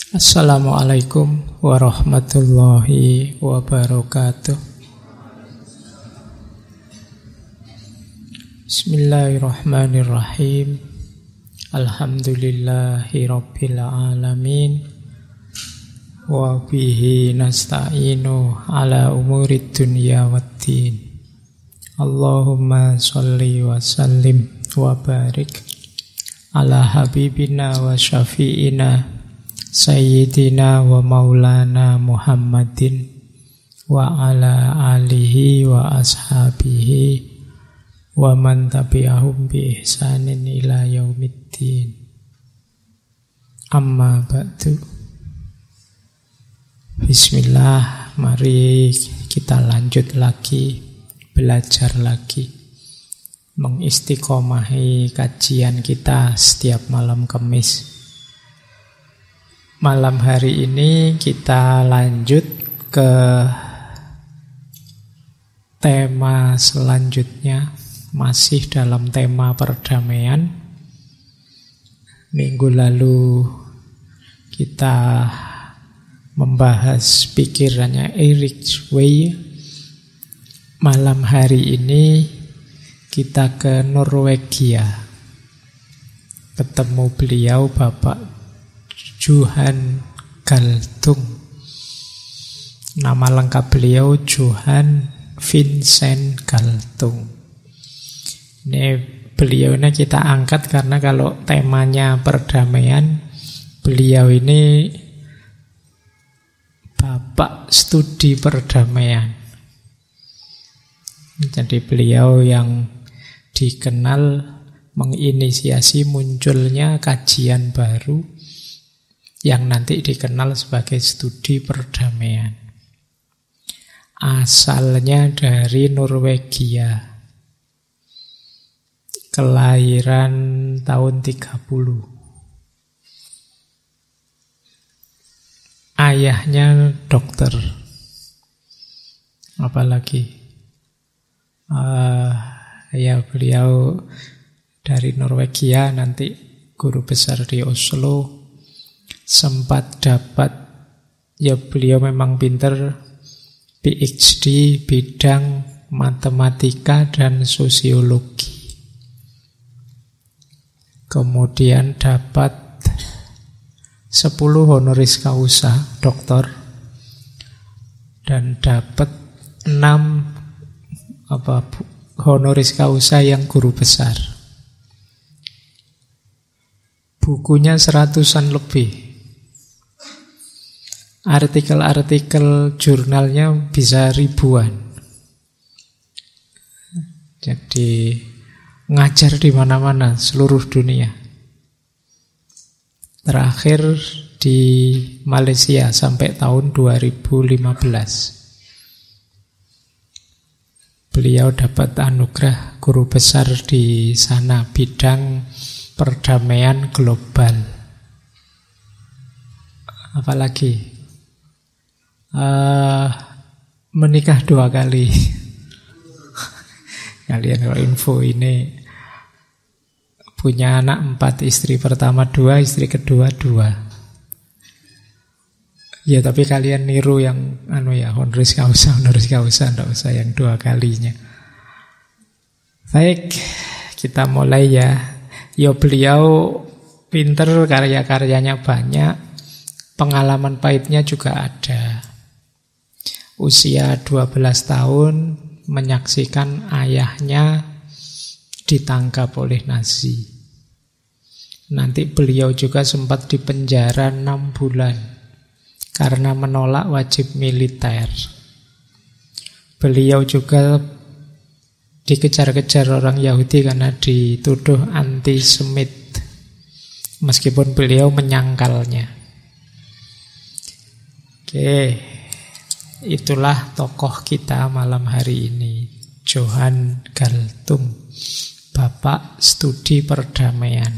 Assalamualaikum warahmatullahi wabarakatuh. Bismillahirrahmanirrahim. Alhamdulillahi rabbil alamin. Wa bihi nasta'inu ala umurid dunya waddin. Allahumma sholli wa sallim wa barik ala habibina wa syafi'ina Sayyidina wa maulana Muhammadin wa ala alihi wa ashabihi wa man tabi'ahum bi ihsanin ila yaumiddin. Amma ba'du. Bismillah, mari kita lanjut lagi, belajar lagi, mengistiqomahi kajian kita setiap malam Kamis. Malam hari ini kita lanjut ke tema selanjutnya, masih dalam tema perdamaian. Minggu lalu kita membahas pikirannya Erich Wey. Malam hari ini kita ke Norwegia, ketemu beliau, Bapak Johan Galtung. Nama lengkap beliau Johan Vincent Galtung. Ini beliaunya kita angkat karena kalau temanya perdamaian, beliau ini bapak studi perdamaian. Jadi beliau yang dikenal menginisiasi munculnya kajian baru yang nanti dikenal sebagai studi perdamaian. Asalnya dari Norwegia. Kelahiran tahun 30. Ayahnya dokter. Apalagi? Ya beliau dari Norwegia, nanti guru besar di Oslo. Sempat dapat, ya beliau memang pinter, PhD bidang matematika dan sosiologi. Kemudian dapat 10 honoris causa doktor dan dapat 6 honoris causa yang guru besar. Bukunya 100-an lebih. Artikel-artikel jurnalnya bisa ribuan. Jadi ngajar di mana-mana seluruh dunia. Terakhir di Malaysia sampai tahun 2015. Beliau dapat anugerah guru besar di sana bidang perdamaian global. Apalagi? Menikah 2 kali. Kalian kalau info ini, punya anak 4, istri pertama 2, istri kedua 2. Ya tapi kalian niru yang honoris causa, enggak usah yang 2 kalinya. Baik, kita mulai ya. Ya beliau pinter, karya-karyanya banyak, pengalaman pahitnya juga ada. Usia 12 tahun menyaksikan ayahnya ditangkap oleh Nazi. Nanti beliau juga sempat dipenjara 6 bulan karena menolak wajib militer. Beliau juga dikejar-kejar orang Yahudi karena dituduh antisemit, meskipun beliau menyangkalnya. Oke, itulah tokoh kita malam hari ini, Johan Galtung, bapak studi perdamaian.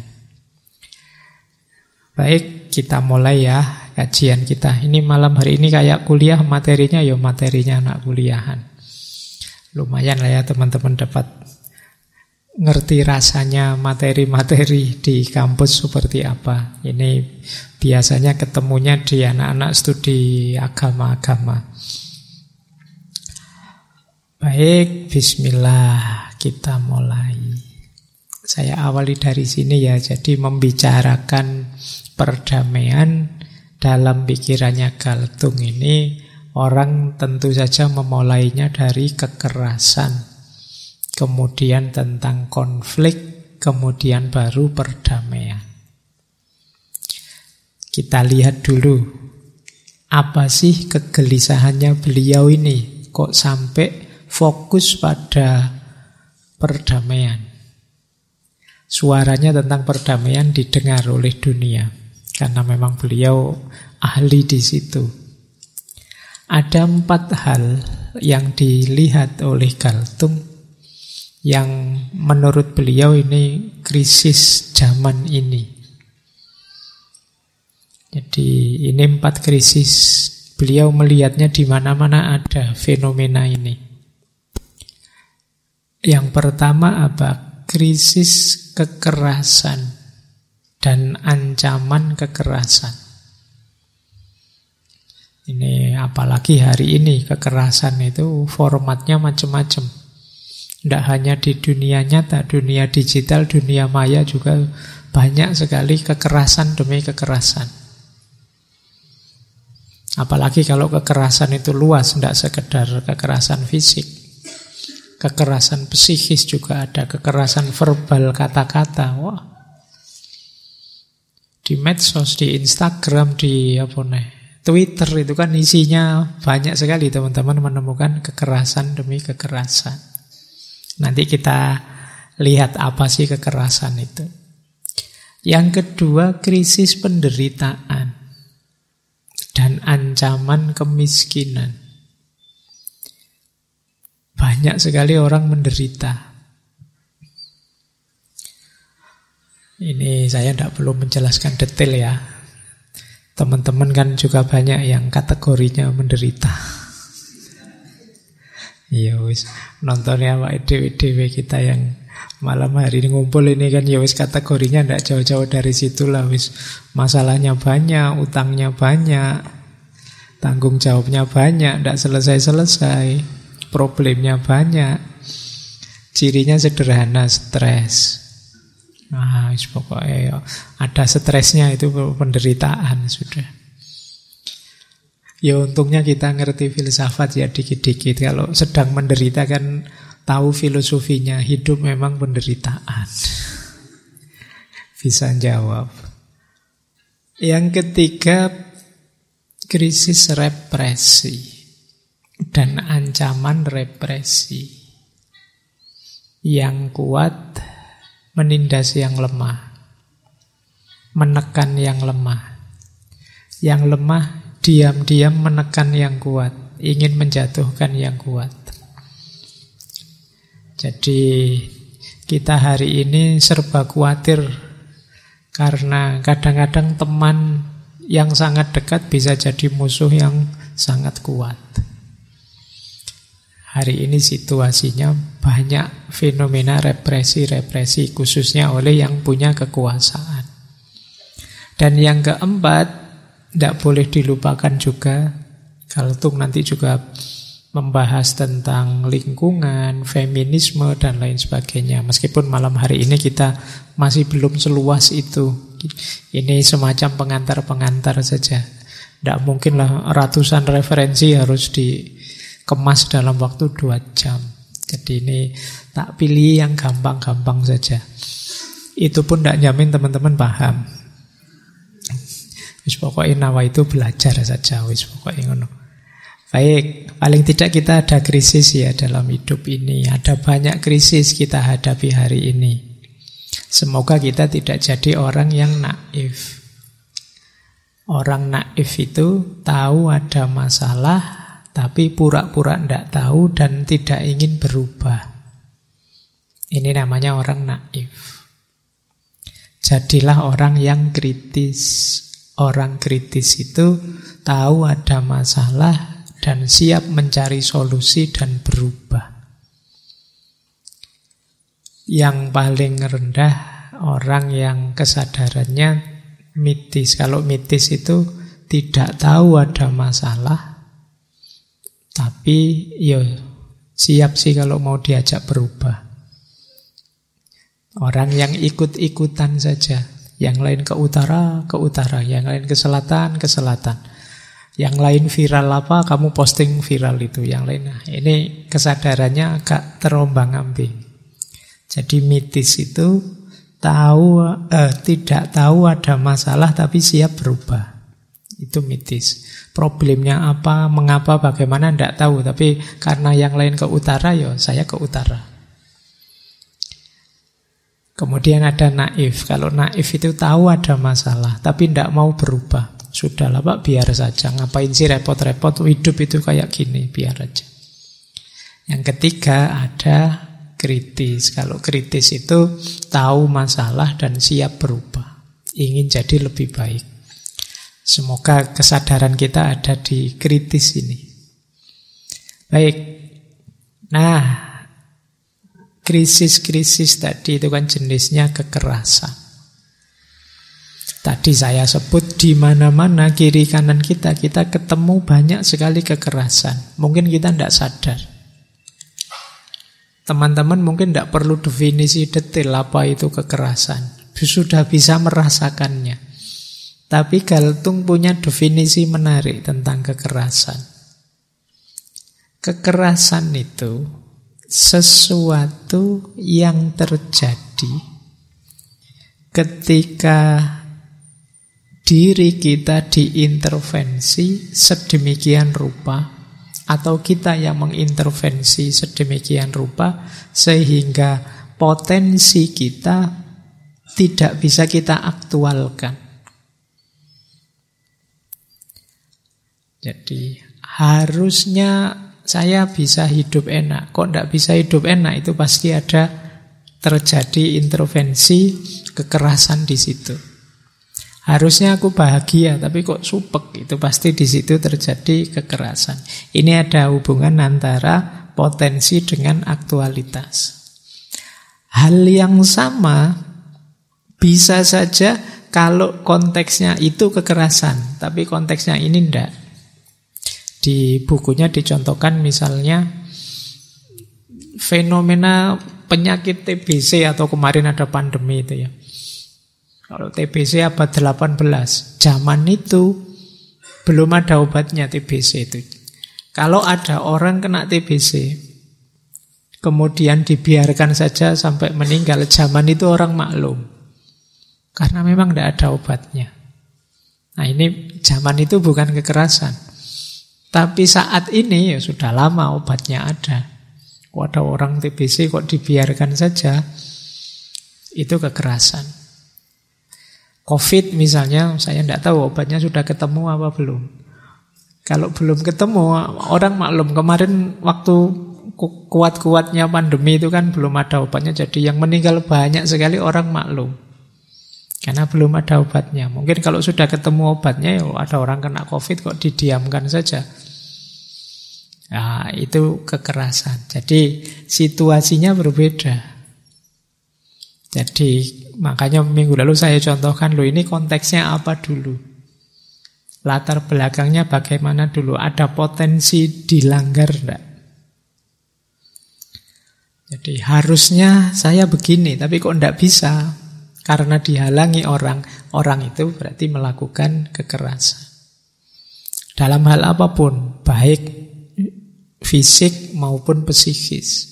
Baik, kita mulai ya kajian kita. Ini malam hari ini kayak kuliah, materinya anak kuliahan. Lumayan lah ya teman-teman dapat ngerti rasanya materi-materi di kampus seperti apa. Ini biasanya ketemunya di anak-anak studi agama-agama. Baik, bismillah, kita mulai. Saya awali dari sini ya. Jadi membicarakan perdamaian dalam pikirannya Galtung ini, orang tentu saja memulainya dari kekerasan, kemudian tentang konflik, kemudian baru perdamaian. Kita lihat dulu, apa sih kegelisahannya beliau ini? Kok sampai fokus pada perdamaian? Suaranya tentang perdamaian didengar oleh dunia, karena memang beliau ahli di situ. Ada 4 hal yang dilihat oleh Galtung yang menurut beliau ini krisis zaman ini. Jadi ini 4 krisis. Beliau melihatnya di mana-mana ada fenomena ini. Yang pertama apa? Krisis kekerasan dan ancaman kekerasan. Ini apalagi hari ini kekerasan itu formatnya macam-macam. Tidak hanya di dunia nyata, dunia digital, dunia maya juga banyak sekali kekerasan demi kekerasan. Apalagi kalau kekerasan itu luas, tidak sekedar kekerasan fisik. Kekerasan psikis juga ada, kekerasan verbal kata-kata. Wah. Di medsos, di Instagram, di Twitter itu kan isinya banyak sekali teman-teman menemukan kekerasan demi kekerasan. Nanti kita lihat apa sih kekerasan itu. Yang kedua, krisis penderitaan dan ancaman kemiskinan. Banyak sekali orang menderita. Ini saya tidak perlu menjelaskan detail ya. Teman-teman kan juga banyak yang kategorinya menderita. Ya wis, nontonnya awake dhewe kita yang malam hari ini ngumpul ini kan ya wis kategorinya ndak jauh-jauh dari situ lah wis. Masalahnya banyak, utangnya banyak, tanggung jawabnya banyak, ndak selesai-selesai, problemnya banyak. Cirinya sederhana, stres. Nah, wis pokoknya ada stresnya itu penderitaan sudah. Ya untungnya kita ngerti filsafat ya dikit-dikit. Kalau sedang menderita kan tahu filosofinya. Hidup memang penderitaan. Bisa jawab. Yang ketiga, krisis represi dan ancaman represi. Yang kuat menindas yang lemah, menekan yang lemah. Yang lemah diam-diam menekan yang kuat, ingin menjatuhkan yang kuat. Jadi kita hari ini serba khawatir karena kadang-kadang teman yang sangat dekat bisa jadi musuh yang sangat kuat. Hari ini situasinya banyak fenomena represi-represi khususnya oleh yang punya kekuasaan. Dan yang keempat, tidak boleh dilupakan juga, Galtung nanti juga membahas tentang lingkungan, feminisme, dan lain sebagainya. Meskipun malam hari ini kita masih belum seluas itu. Ini semacam pengantar-pengantar saja. Tidak mungkinlah ratusan referensi harus dikemas dalam waktu 2 jam. Jadi ini tak pilih yang gampang-gampang saja. Itu pun tidak jamin teman-teman paham. Wis pokoknya nawa itu belajar saja, wis pokoknya ngono. Baik, paling tidak kita ada krisis ya dalam hidup ini. Ada banyak krisis kita hadapi hari ini. Semoga kita tidak jadi orang yang naif. Orang naif itu tahu ada masalah, tapi pura-pura tidak tahu dan tidak ingin berubah. Ini namanya orang naif. Jadilah orang yang kritis. Orang kritis itu tahu ada masalah dan siap mencari solusi dan berubah. Yang paling rendah orang yang kesadarannya mitis. Kalau mitis itu tidak tahu ada masalah, tapi ya siap sih kalau mau diajak berubah. Orang yang ikut-ikutan saja. Yang lain ke utara, yang lain ke selatan. Yang lain viral apa, kamu posting viral itu. Yang lain, nah, ini kesadarannya agak terombang-ambing. Jadi mitis itu tidak tahu ada masalah tapi siap berubah. Itu mitis. Problemnya apa, mengapa, bagaimana, tidak tahu. Tapi karena yang lain ke utara, ya saya ke utara. Kemudian ada naif. Kalau naif itu tahu ada masalah tapi tidak mau berubah. Sudahlah Pak, biar saja. Ngapain sih repot-repot, hidup itu kayak gini, biar aja. Yang ketiga ada kritis. Kalau kritis itu tahu masalah dan siap berubah, ingin jadi lebih baik. Semoga kesadaran kita ada di kritis ini. Baik. Nah, krisis-krisis tadi itu kan jenisnya kekerasan. Tadi saya sebut di mana-mana kiri kanan kita ketemu banyak sekali kekerasan. Mungkin kita tidak sadar. Teman-teman mungkin tidak perlu definisi detail apa itu kekerasan. Sudah bisa merasakannya. Tapi Galtung punya definisi menarik tentang kekerasan. Kekerasan itu sesuatu yang terjadi ketika diri kita diintervensi sedemikian rupa, atau kita yang mengintervensi sedemikian rupa sehingga potensi kita tidak bisa kita aktualkan. Jadi harusnya saya bisa hidup enak. Kok tidak bisa hidup enak? Itu pasti ada terjadi intervensi kekerasan di situ. Harusnya aku bahagia, tapi kok supek? Itu pasti di situ terjadi kekerasan. Ini ada hubungan antara potensi dengan aktualitas. Hal yang sama bisa saja kalau konteksnya itu kekerasan, tapi konteksnya ini tidak. Di bukunya dicontohkan misalnya fenomena penyakit TBC atau kemarin ada pandemi itu ya. Kalau TBC abad 18, zaman itu belum ada obatnya TBC itu. Kalau ada orang kena TBC, kemudian dibiarkan saja sampai meninggal, zaman itu orang maklum. Karena memang tidak ada obatnya. Nah ini zaman itu bukan kekerasan. Tapi saat ini ya sudah lama obatnya ada. Kok ada orang TBC kok dibiarkan saja, itu kekerasan. COVID misalnya, saya tidak tahu obatnya sudah ketemu apa belum. Kalau belum ketemu, orang maklum. Kemarin waktu kuat-kuatnya pandemi itu kan belum ada obatnya. Jadi yang meninggal banyak sekali orang maklum. Karena belum ada obatnya. Mungkin kalau sudah ketemu obatnya, ya ada orang kena COVID kok didiamkan saja. Nah, itu kekerasan. Jadi situasinya berbeda. Jadi makanya minggu lalu saya contohkan, loh ini konteksnya apa dulu. Latar belakangnya bagaimana dulu. Ada potensi dilanggar enggak? Jadi harusnya saya begini, tapi kok enggak bisa. Karena dihalangi orang. Orang itu berarti melakukan kekerasan. Dalam hal apapun, baik fisik maupun psikis.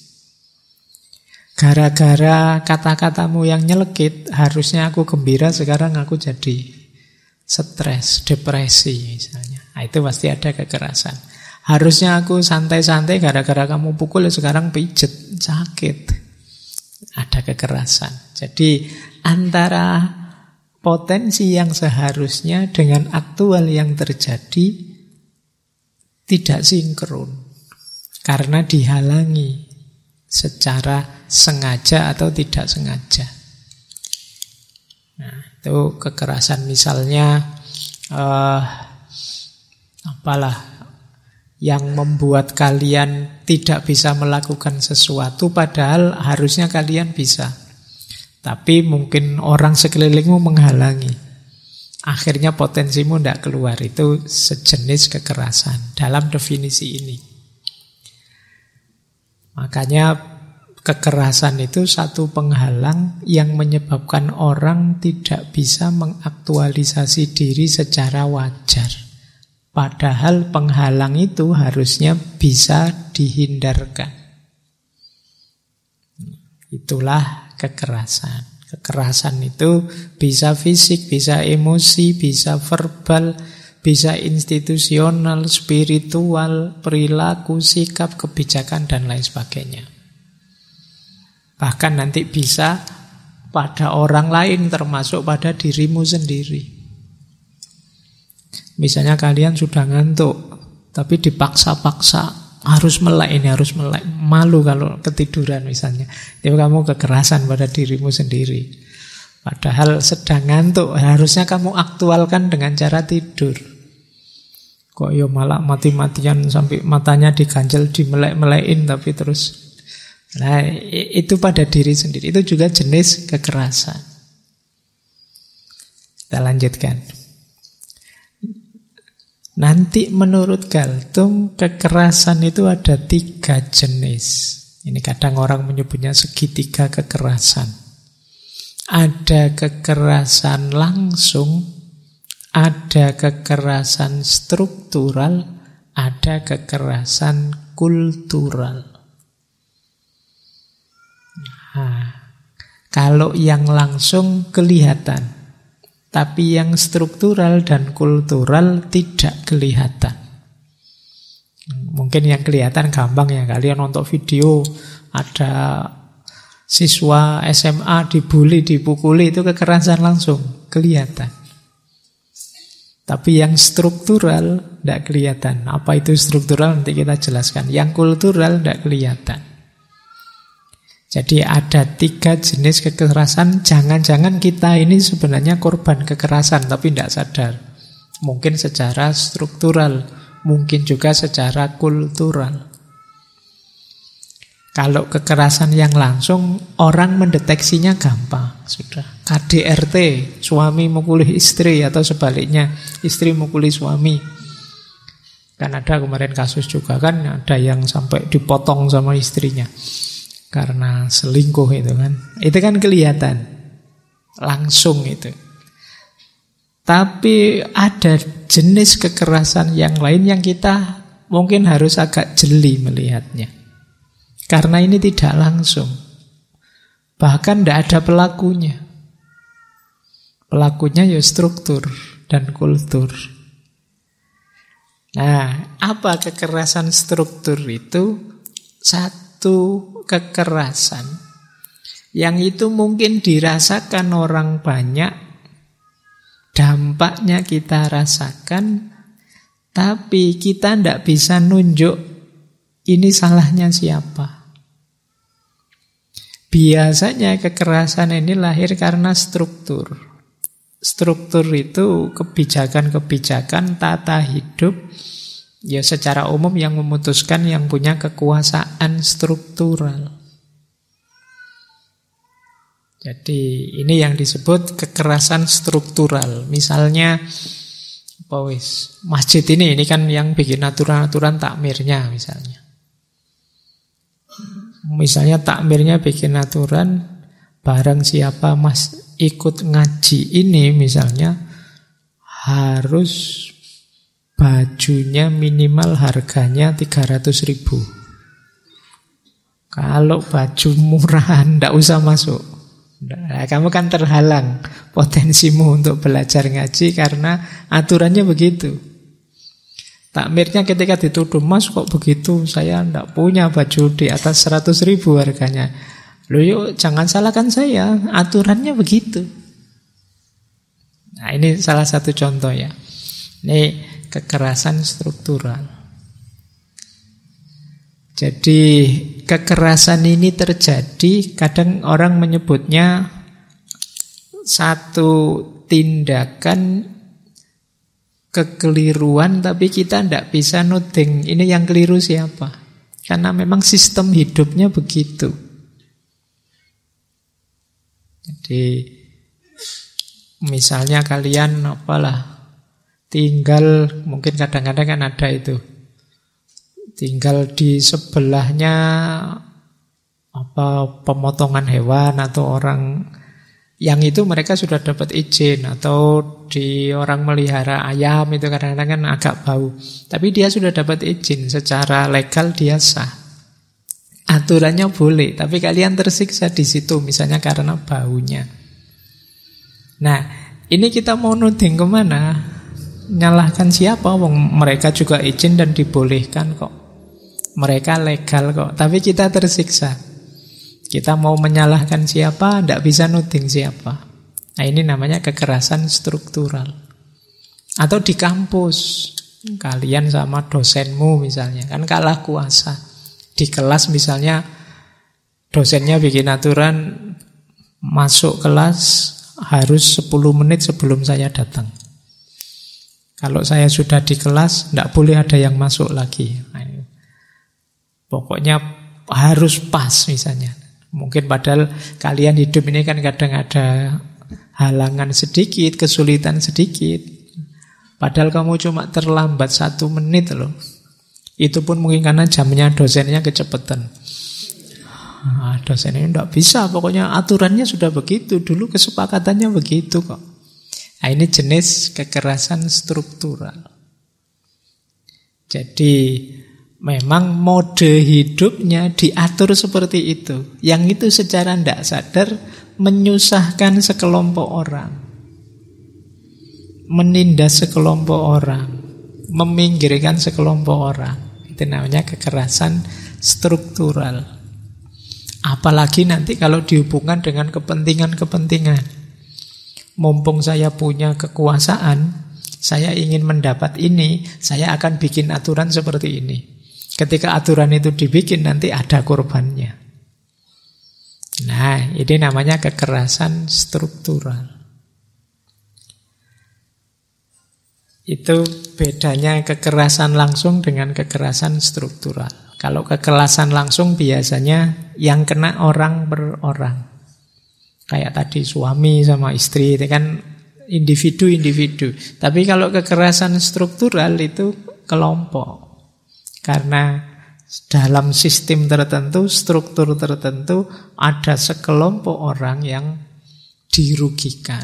Gara-gara kata-katamu yang nyelekit, harusnya aku gembira, sekarang aku jadi stres, depresi misalnya. Nah, itu pasti ada kekerasan. Harusnya aku santai-santai, gara-gara kamu pukul, sekarang pijet, sakit. Ada kekerasan. Jadi antara potensi yang seharusnya dengan aktual yang terjadi tidak sinkron. Karena dihalangi secara sengaja atau tidak sengaja. Nah, itu kekerasan misalnya yang membuat kalian tidak bisa melakukan sesuatu padahal harusnya kalian bisa. Tapi mungkin orang sekelilingmu menghalangi. Akhirnya potensimu tidak keluar. Itu sejenis kekerasan dalam definisi ini. Makanya kekerasan itu satu penghalang yang menyebabkan orang tidak bisa mengaktualisasi diri secara wajar. Padahal penghalang itu harusnya bisa dihindarkan. Itulah kekerasan. Kekerasan itu bisa fisik, bisa emosi, bisa verbal, bisa institusional, spiritual, perilaku, sikap, kebijakan, dan lain sebagainya. Bahkan nanti bisa pada orang lain, termasuk pada dirimu sendiri. Misalnya kalian sudah ngantuk, tapi dipaksa-paksa, harus melek ini, harus melek. Malu kalau ketiduran misalnya. Itu kamu kekerasan pada dirimu sendiri. Padahal sedang ngantuk, harusnya kamu aktualkan dengan cara tidur. Kok ya malah mati-matian sampai matanya diganjel, dimelek-melekin, tapi terus. Nah, itu pada diri sendiri. Itu juga jenis kekerasan. Kita lanjutkan. Nanti menurut Galtung kekerasan itu ada 3 jenis. Ini kadang orang menyebutnya segitiga kekerasan. Ada kekerasan langsung, ada kekerasan struktural, ada kekerasan kultural. Nah, kalau yang langsung kelihatan. Tapi yang struktural dan kultural tidak kelihatan. Mungkin yang kelihatan gampang ya. Kalian nonton video ada siswa SMA dibully, dipukuli, itu kekerasan langsung kelihatan. Tapi yang struktural tidak kelihatan. Apa itu struktural nanti kita jelaskan. Yang kultural tidak kelihatan. Jadi ada 3 jenis kekerasan. Jangan-jangan kita ini sebenarnya korban kekerasan tapi tidak sadar. Mungkin secara struktural, mungkin juga secara kultural. Kalau kekerasan yang langsung, orang mendeteksinya gampang. Sudah KDRT, suami mukuli istri, atau sebaliknya istri mukuli suami. Kan ada kemarin kasus juga kan, ada yang sampai dipotong sama istrinya karena selingkuh itu kan. Itu kan kelihatan langsung itu. Tapi ada jenis kekerasan yang lain yang kita mungkin harus agak jeli melihatnya. Karena ini tidak langsung. Bahkan tidak ada pelakunya. Pelakunya ya struktur dan kultur. Nah, apa kekerasan struktur itu? Satu kekerasan yang itu mungkin dirasakan orang banyak, dampaknya kita rasakan, tapi kita tidak bisa nunjuk ini salahnya siapa. Biasanya kekerasan ini lahir karena struktur. Struktur itu kebijakan-kebijakan tata hidup, ya secara umum yang memutuskan yang punya kekuasaan struktural. Jadi ini yang disebut kekerasan struktural. Misalnya masjid ini kan yang bikin aturan-aturan takmirnya misalnya. Misalnya takmirnya bikin aturan, barang siapa ikut ngaji ini misalnya harus bajunya minimal harganya 300.000. Kalau baju murahan tidak usah masuk. Nah, kamu kan terhalang potensimu untuk belajar ngaji karena aturannya begitu. Takmirnya ketika dituduh, Mas kok begitu, saya tidak punya baju di atas 100.000 harganya. Loh yuk, jangan salahkan saya, aturannya begitu. Nah, ini salah satu contoh ya. Ini kekerasan struktural. Jadi kekerasan ini terjadi, kadang orang menyebutnya satu tindakan kekeliruan, tapi kita tidak bisa nuding ini yang keliru siapa. Karena memang sistem hidupnya begitu. Jadi misalnya kalian tinggal, mungkin kadang-kadang kan ada itu, tinggal di sebelahnya pemotongan hewan atau orang yang itu mereka sudah dapat izin, atau di orang melihara ayam itu kadang-kadang kan agak bau, tapi dia sudah dapat izin secara legal, dia sah, aturannya boleh, tapi kalian tersiksa di situ misalnya karena baunya. Nah, ini kita mau nuding kemana? Nyalahkan siapa? Wong mereka juga izin dan dibolehkan kok, mereka legal kok, tapi kita tersiksa. Kita mau menyalahkan siapa, tidak bisa nuding siapa. Nah, ini namanya kekerasan struktural. Atau di kampus, kalian sama dosenmu misalnya, kan kalah kuasa. Di kelas misalnya, dosennya bikin aturan, masuk kelas harus 10 menit sebelum saya datang. Kalau saya sudah di kelas, tidak boleh ada yang masuk lagi. Nah, pokoknya harus pas misalnya. Mungkin padahal kalian hidup ini kan kadang ada halangan sedikit, kesulitan sedikit. Padahal kamu cuma terlambat 1 menit loh. Itu pun mungkin karena jamnya dosennya kecepatan. Nah, dosen ini tidak bisa, pokoknya aturannya sudah begitu. Dulu kesepakatannya begitu kok. Nah, ini jenis kekerasan struktural. Jadi memang mode hidupnya diatur seperti itu. Yang itu secara tidak sadar menyusahkan sekelompok orang, menindas sekelompok orang, meminggirkan sekelompok orang. Itu namanya kekerasan struktural. Apalagi nanti kalau dihubungkan dengan kepentingan-kepentingan. Mumpung saya punya kekuasaan, saya ingin mendapat ini, saya akan bikin aturan seperti ini. Ketika aturan itu dibikin, nanti ada korbannya. Nah, ini namanya kekerasan struktural. Itu bedanya kekerasan langsung dengan kekerasan struktural. Kalau kekerasan langsung biasanya yang kena orang per orang. Kayak tadi suami sama istri, itu kan individu-individu. Tapi kalau kekerasan struktural itu kelompok. Karena dalam sistem tertentu, struktur tertentu, ada sekelompok orang yang dirugikan.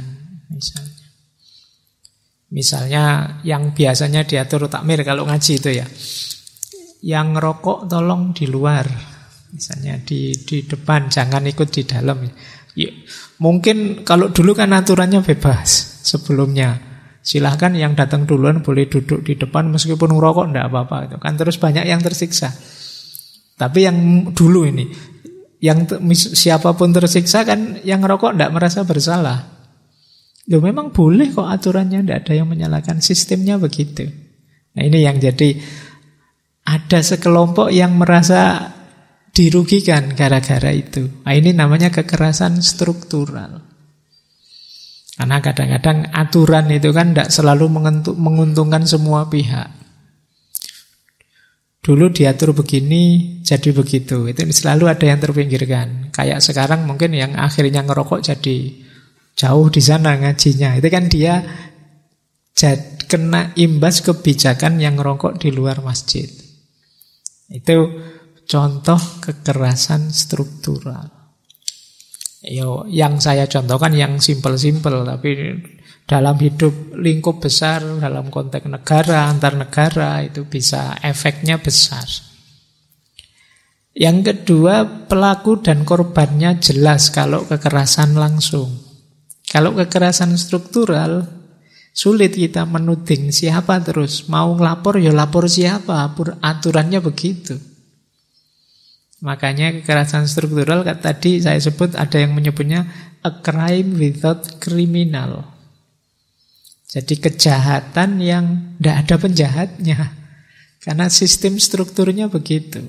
Misalnya yang biasanya diatur takmir kalau ngaji itu ya, yang ngerokok tolong di luar, misalnya di depan, jangan ikut di dalam. Ya, mungkin kalau dulu kan aturannya bebas sebelumnya. Silahkan yang datang duluan boleh duduk di depan meskipun ngerokok tidak apa-apa. Itu kan terus banyak yang tersiksa. Tapi yang dulu ini, yang siapapun tersiksa kan yang ngerokok tidak merasa bersalah. Loh, memang boleh kok aturannya, tidak ada yang menyalahkan, sistemnya begitu. Nah, ini yang jadi ada sekelompok yang merasa dirugikan gara-gara itu. Nah, ini namanya kekerasan struktural. Karena kadang-kadang aturan itu kan tidak selalu menguntungkan semua pihak. Dulu diatur begini, jadi begitu. Itu selalu ada yang terpinggirkan. Kayak sekarang mungkin yang akhirnya ngerokok jadi jauh di sana ngajinya. Itu kan dia kena imbas kebijakan yang ngerokok di luar masjid. Itu contoh kekerasan struktural. Yang saya contohkan yang simpel-simpel, tapi dalam hidup lingkup besar, dalam konteks negara, antar negara, itu bisa efeknya besar. Yang kedua, pelaku dan korbannya jelas kalau kekerasan langsung. Kalau kekerasan struktural, sulit kita menuding siapa terus. Mau ngelapor, ya lapor siapa, aturannya begitu. Makanya kekerasan struktural tadi saya sebut ada yang menyebutnya a crime without criminal. Jadi kejahatan yang tidak ada penjahatnya. Karena sistem strukturnya begitu.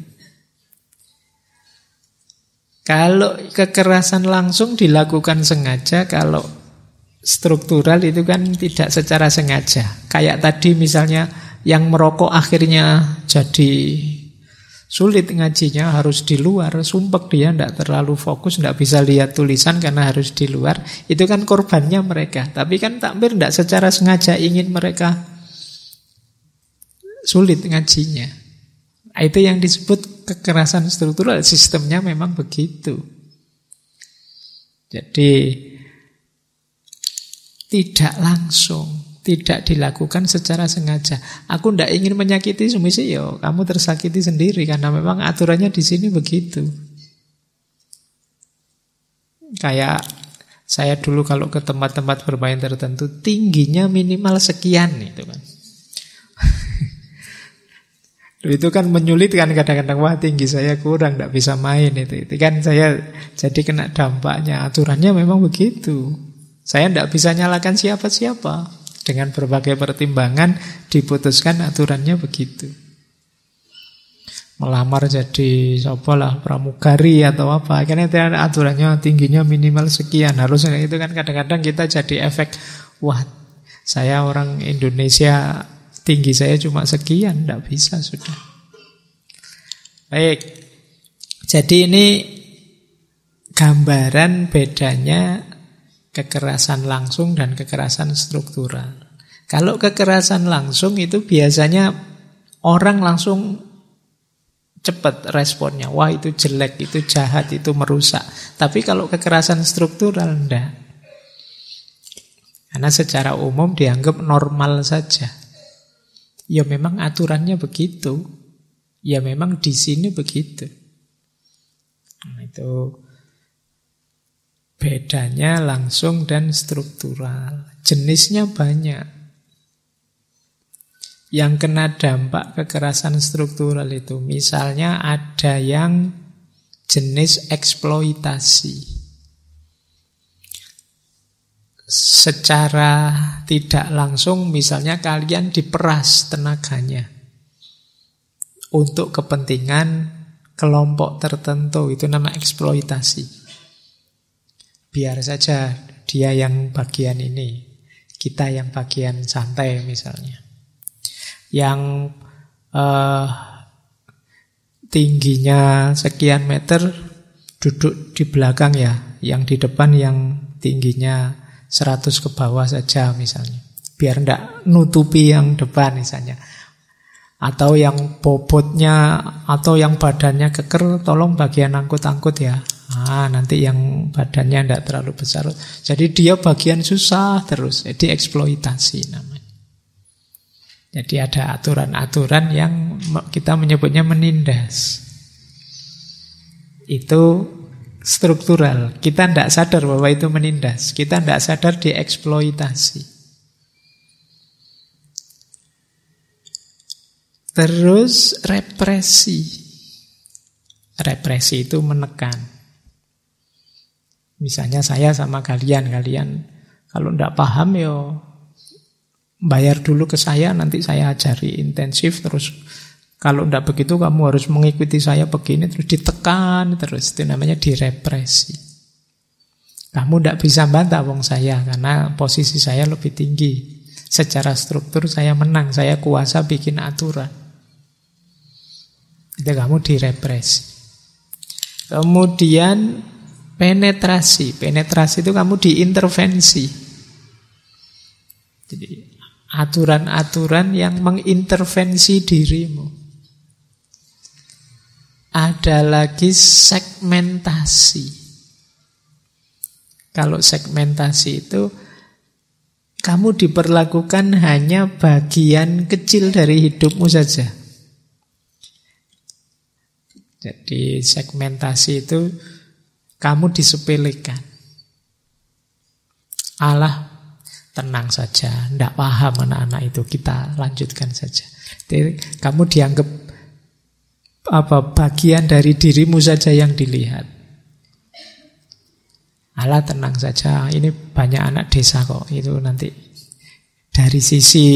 Kalau kekerasan langsung dilakukan sengaja, kalau struktural itu kan tidak secara sengaja. Kayak tadi misalnya yang merokok akhirnya jadi sulit ngajinya, harus di luar, sumpek dia, tidak terlalu fokus, tidak bisa lihat tulisan karena harus di luar. Itu kan korbannya mereka. Tapi kan takmir tidak secara sengaja ingin mereka sulit ngajinya. Itu yang disebut kekerasan struktural. Sistemnya memang begitu. Jadi tidak langsung, tidak dilakukan secara sengaja. Aku tidak ingin menyakiti semisi, yo kamu tersakiti sendiri karena memang aturannya di sini begitu. Kayak saya dulu kalau ke tempat-tempat bermain tertentu, tingginya minimal sekian itu kan. Itu kan menyulitkan kadang-kadang, wah tinggi saya kurang, tidak bisa main itu kan saya jadi kena dampaknya. Aturannya memang begitu. Saya tidak bisa nyalakan siapa-siapa. Dengan berbagai pertimbangan diputuskan aturannya begitu. Melamar jadi sopolah pramugari atau apa, karena itu aturannya tingginya minimal sekian. Harusnya itu kan kadang-kadang kita jadi efek, wah saya orang Indonesia, tinggi saya cuma sekian, tidak bisa sudah. Baik, jadi ini gambaran bedanya kekerasan langsung dan kekerasan struktural. Kalau kekerasan langsung itu biasanya orang langsung cepat responnya, wah itu jelek, itu jahat, itu merusak. Tapi kalau kekerasan struktural enggak. Karena secara umum dianggap normal saja. Ya memang aturannya begitu. Ya memang di sini begitu. Nah, itu bedanya langsung dan struktural. Jenisnya banyak. Yang kena dampak kekerasan struktural itu, misalnya ada yang jenis eksploitasi. Secara tidak langsung misalnya kalian diperas tenaganya untuk kepentingan kelompok tertentu, itu nama eksploitasi. Biar saja dia yang bagian ini, kita yang bagian santai misalnya. Yang tingginya sekian meter duduk di belakang ya, yang di depan yang tingginya 100 ke bawah saja misalnya, biar tidak nutupi yang depan misalnya. Atau yang bobotnya atau yang badannya keker, tolong bagian angkut-angkut ya. Nanti yang badannya tidak terlalu besar, jadi dia bagian susah terus, jadi eksploitasi namanya. Jadi ada aturan-aturan yang kita menyebutnya menindas. Itu struktural. Kita tidak sadar bahwa itu menindas. Kita tidak sadar dieksploitasi. Terus represi. Represi itu menekan. Misalnya saya sama kalian kalau tidak paham ya bayar dulu ke saya, nanti saya ajari intensif, terus kalau tidak begitu kamu harus mengikuti saya begini, terus ditekan terus, itu namanya direpresi. Kamu tidak bisa bantah wong saya karena posisi saya lebih tinggi. Secara struktur saya menang, saya kuasa bikin aturan. Itu kamu direpresi. Kemudian penetrasi. Penetrasi itu kamu diintervensi. Jadi aturan-aturan yang mengintervensi dirimu. Ada lagi segmentasi. Kalau segmentasi itu kamu diperlakukan hanya bagian kecil dari hidupmu saja. Jadi segmentasi itu kamu disepelekan. Allah, tenang saja, tidak paham anak-anak itu, kita lanjutkan saja. Jadi, kamu dianggap bagian dari dirimu saja yang dilihat. Allah, tenang saja, ini banyak anak desa kok, itu nanti dari sisi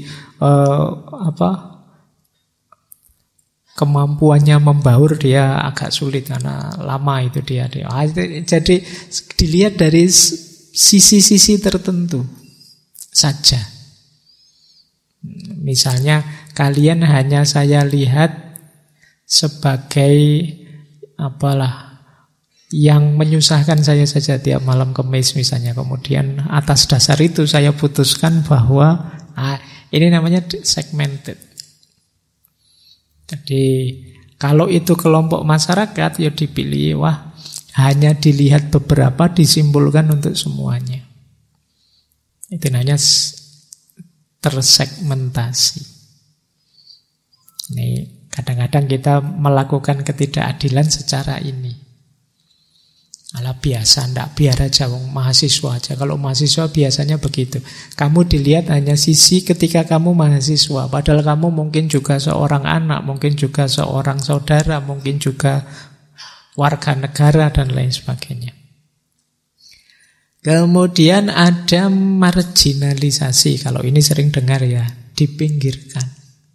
kemampuannya membaur dia agak sulit karena lama itu dia. Jadi dilihat dari sisi-sisi tertentu saja. Misalnya kalian hanya saya lihat sebagai yang menyusahkan saya saja tiap malam Kamis misalnya. Kemudian atas dasar itu saya putuskan bahwa ini namanya segmented. Jadi kalau itu kelompok masyarakat ya dipilih, hanya dilihat beberapa, disimpulkan untuk semuanya. Itu namanya tersegmentasi. Ini kadang-kadang kita melakukan ketidakadilan secara ini. Alah biasa, ndak biar aja mahasiswa aja. Kalau mahasiswa biasanya begitu. Kamu dilihat hanya sisi ketika kamu mahasiswa. Padahal kamu mungkin juga seorang anak, mungkin juga seorang saudara, mungkin juga warga negara dan lain sebagainya. Kemudian ada marginalisasi. Kalau ini sering dengar ya, dipinggirkan.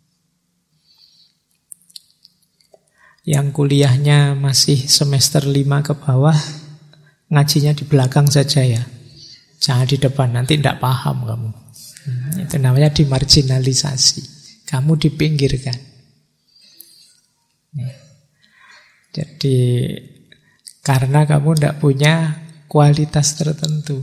Yang kuliahnya masih semester 5 ke bawah, ngajinya di belakang saja ya. Jangan di depan, nanti tidak paham kamu. Itu namanya dimarginalisasi. Kamu dipinggirkan. Jadi karena kamu tidak punya kualitas tertentu.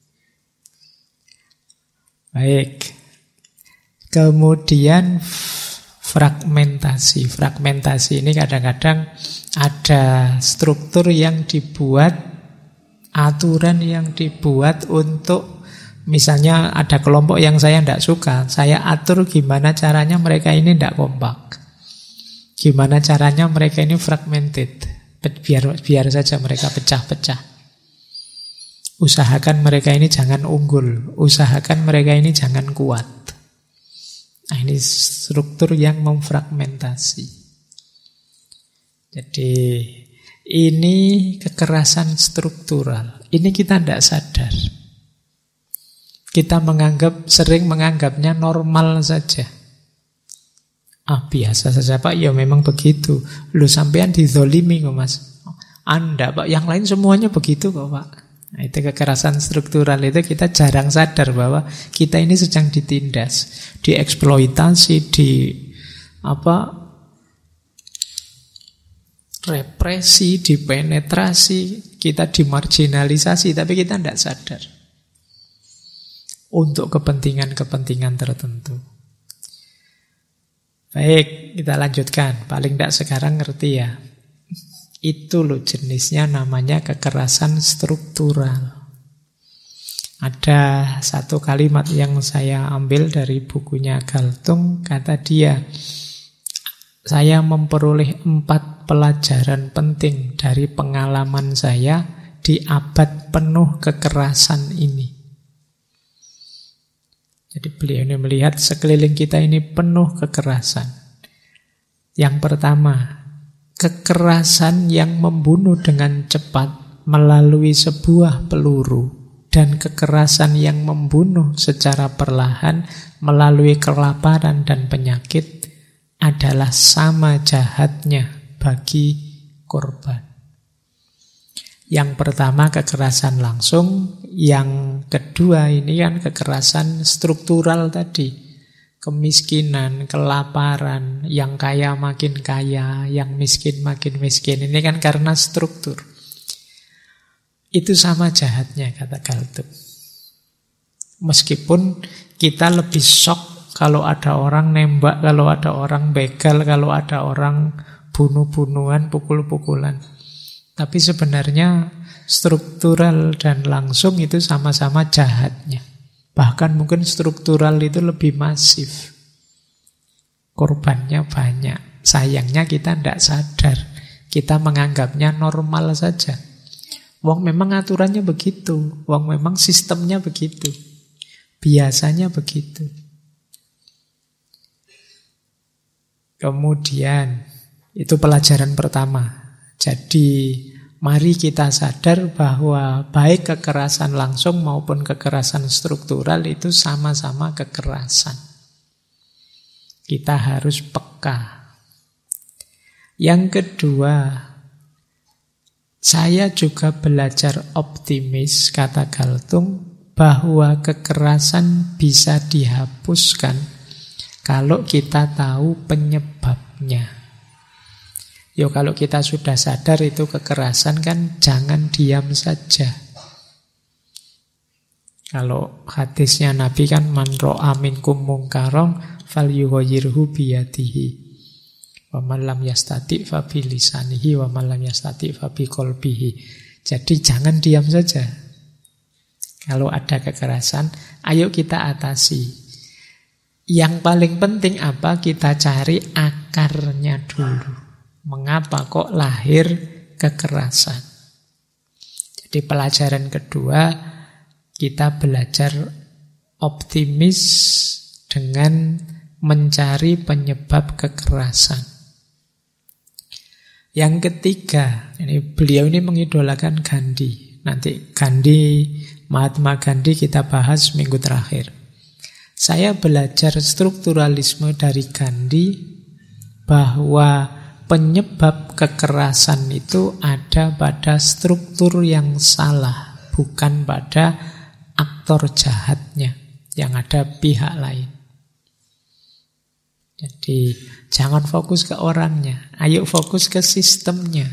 Baik. Kemudian fragmentasi. Fragmentasi ini kadang-kadang ada struktur yang dibuat, aturan yang dibuat untuk, misalnya ada kelompok yang saya tidak suka, saya atur gimana caranya mereka ini tidak kompak, gimana caranya mereka ini fragmented, biar saja mereka pecah-pecah. Usahakan mereka ini jangan unggul, usahakan mereka ini jangan kuat. Nah, ini struktur yang memfragmentasi. Jadi ini kekerasan struktural. Ini kita tidak sadar. Kita sering menganggapnya normal saja. Biasa saja Pak, ya memang begitu. Lu sampean dizolimi kok Mas. Anda Pak, yang lain semuanya begitu kok Pak. Nah, itu kekerasan struktural itu kita jarang sadar bahwa kita ini sedang ditindas, dieksploitasi, represi, dipenetrasi, kita dimarginalisasi, tapi kita tidak sadar untuk kepentingan-kepentingan tertentu. Baik, kita lanjutkan. Paling tidak sekarang ngerti ya. Itu loh jenisnya namanya kekerasan struktural. Ada satu kalimat yang saya ambil dari bukunya Galtung, kata dia, saya memperoleh 4 pelajaran penting dari pengalaman saya di abad penuh kekerasan ini. Jadi beliau ini melihat sekeliling kita ini penuh kekerasan. Yang pertama, kekerasan yang membunuh dengan cepat melalui sebuah peluru, dan kekerasan yang membunuh secara perlahan melalui kelaparan dan penyakit adalah sama jahatnya bagi korban. Yang pertama kekerasan langsung, yang kedua ini kan kekerasan struktural tadi. Kemiskinan, kelaparan, yang kaya makin kaya, yang miskin makin miskin. Ini kan karena struktur. Itu sama jahatnya, kata Galtung. Meskipun kita lebih shock kalau ada orang nembak, kalau ada orang begal, kalau ada orang bunuh-bunuhan, pukul-pukulan. Tapi sebenarnya struktural dan langsung itu sama-sama jahatnya. Bahkan mungkin struktural itu lebih masif. Korbannya banyak. Sayangnya kita tidak sadar. Kita menganggapnya normal saja. Wong memang aturannya begitu. Wong memang sistemnya begitu. Biasanya begitu. Kemudian, itu pelajaran pertama. Jadi, mari kita sadar bahwa baik kekerasan langsung maupun kekerasan struktural itu sama-sama kekerasan. Kita harus peka. Yang kedua, Saya juga belajar optimis, kata Galtung, bahwa kekerasan bisa dihapuskan kalau kita tahu penyebabnya. Yo, kalau kita sudah sadar itu kekerasan kan jangan diam saja. Kalau hadisnya Nabi kan man ra'a minkum mungkaron falyughayyirhu biyadihi wa man lam yastati fa bilisanihi wa man lam yastati fa biqalbihi. Jadi jangan diam saja. Kalau ada kekerasan, ayo kita atasi. Yang paling penting apa? Kita cari akarnya dulu. Mengapa kok lahir kekerasan? Jadi pelajaran kedua, kita belajar optimis dengan mencari penyebab kekerasan. Yang ketiga, beliau ini mengidolakan Gandhi. Nanti Mahatma Gandhi kita bahas minggu terakhir. Saya belajar strukturalisme dari Gandhi bahwa penyebab kekerasan itu ada pada struktur yang salah, bukan pada aktor jahatnya yang ada pihak lain. Jadi jangan fokus ke orangnya, ayo fokus ke sistemnya.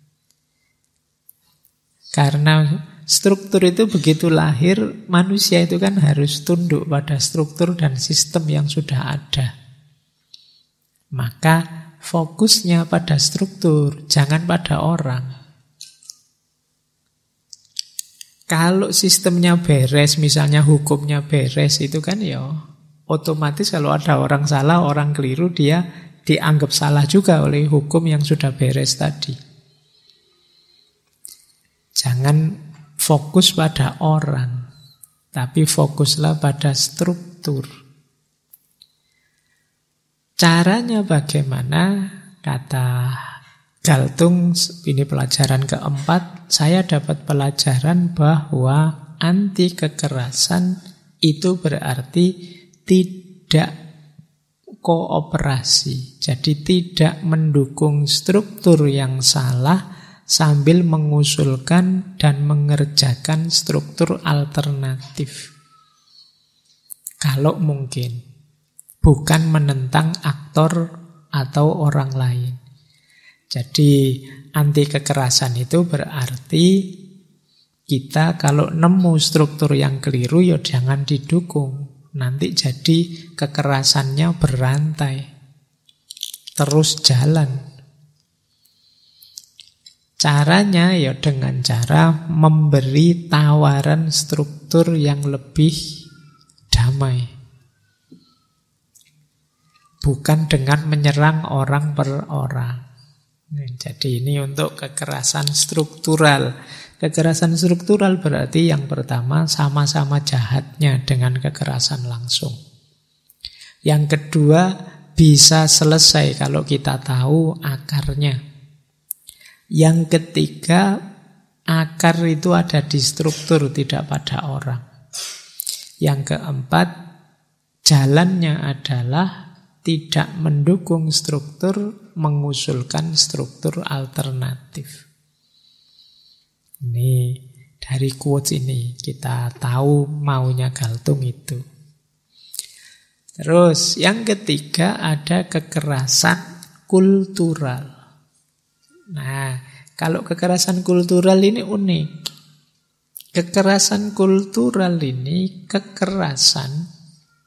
Karena struktur itu begitu lahir, manusia itu kan harus tunduk pada struktur dan sistem yang sudah ada. Maka fokusnya pada struktur, jangan pada orang. Kalau sistemnya beres, misalnya hukumnya beres, itu kan ya otomatis kalau ada orang salah, orang keliru, dia dianggap salah juga oleh hukum yang sudah beres tadi. Jangan fokus pada orang, tapi fokuslah pada struktur. Caranya bagaimana? Kata Galtung, ini pelajaran keempat, saya dapat pelajaran bahwa anti kekerasan itu berarti tidak kooperasi. Jadi tidak mendukung struktur yang salah sambil mengusulkan dan mengerjakan struktur alternatif. Kalau mungkin, bukan menentang aktor atau orang lain. Jadi anti kekerasan itu berarti kita kalau nemu struktur yang keliru ya jangan didukung. Nanti jadi kekerasannya berantai, terus jalan. Caranya ya dengan cara memberi tawaran struktur yang lebih damai. Bukan dengan menyerang orang per orang. Jadi ini untuk kekerasan struktural. Kekerasan struktural berarti yang pertama sama-sama jahatnya dengan kekerasan langsung. Yang kedua bisa selesai kalau kita tahu akarnya. Yang ketiga akar itu ada di struktur, tidak pada orang. Yang keempat jalannya adalah tidak mendukung struktur, mengusulkan struktur alternatif. Ini dari quotes ini kita tahu maunya Galtung itu. Terus yang ketiga ada kekerasan kultural. Nah, kalau kekerasan kultural ini unik. Kekerasan kultural ini kekerasan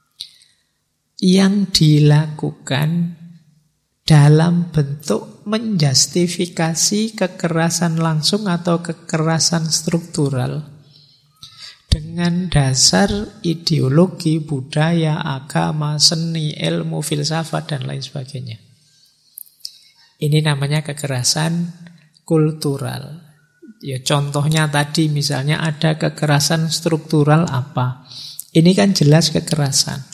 yang dilakukan dalam bentuk menjustifikasi kekerasan langsung atau kekerasan struktural dengan dasar ideologi, budaya, agama, seni, ilmu, filsafat, dan lain sebagainya. Ini namanya kekerasan kultural. Ya, contohnya tadi misalnya ada kekerasan struktural apa? Ini kan jelas kekerasan.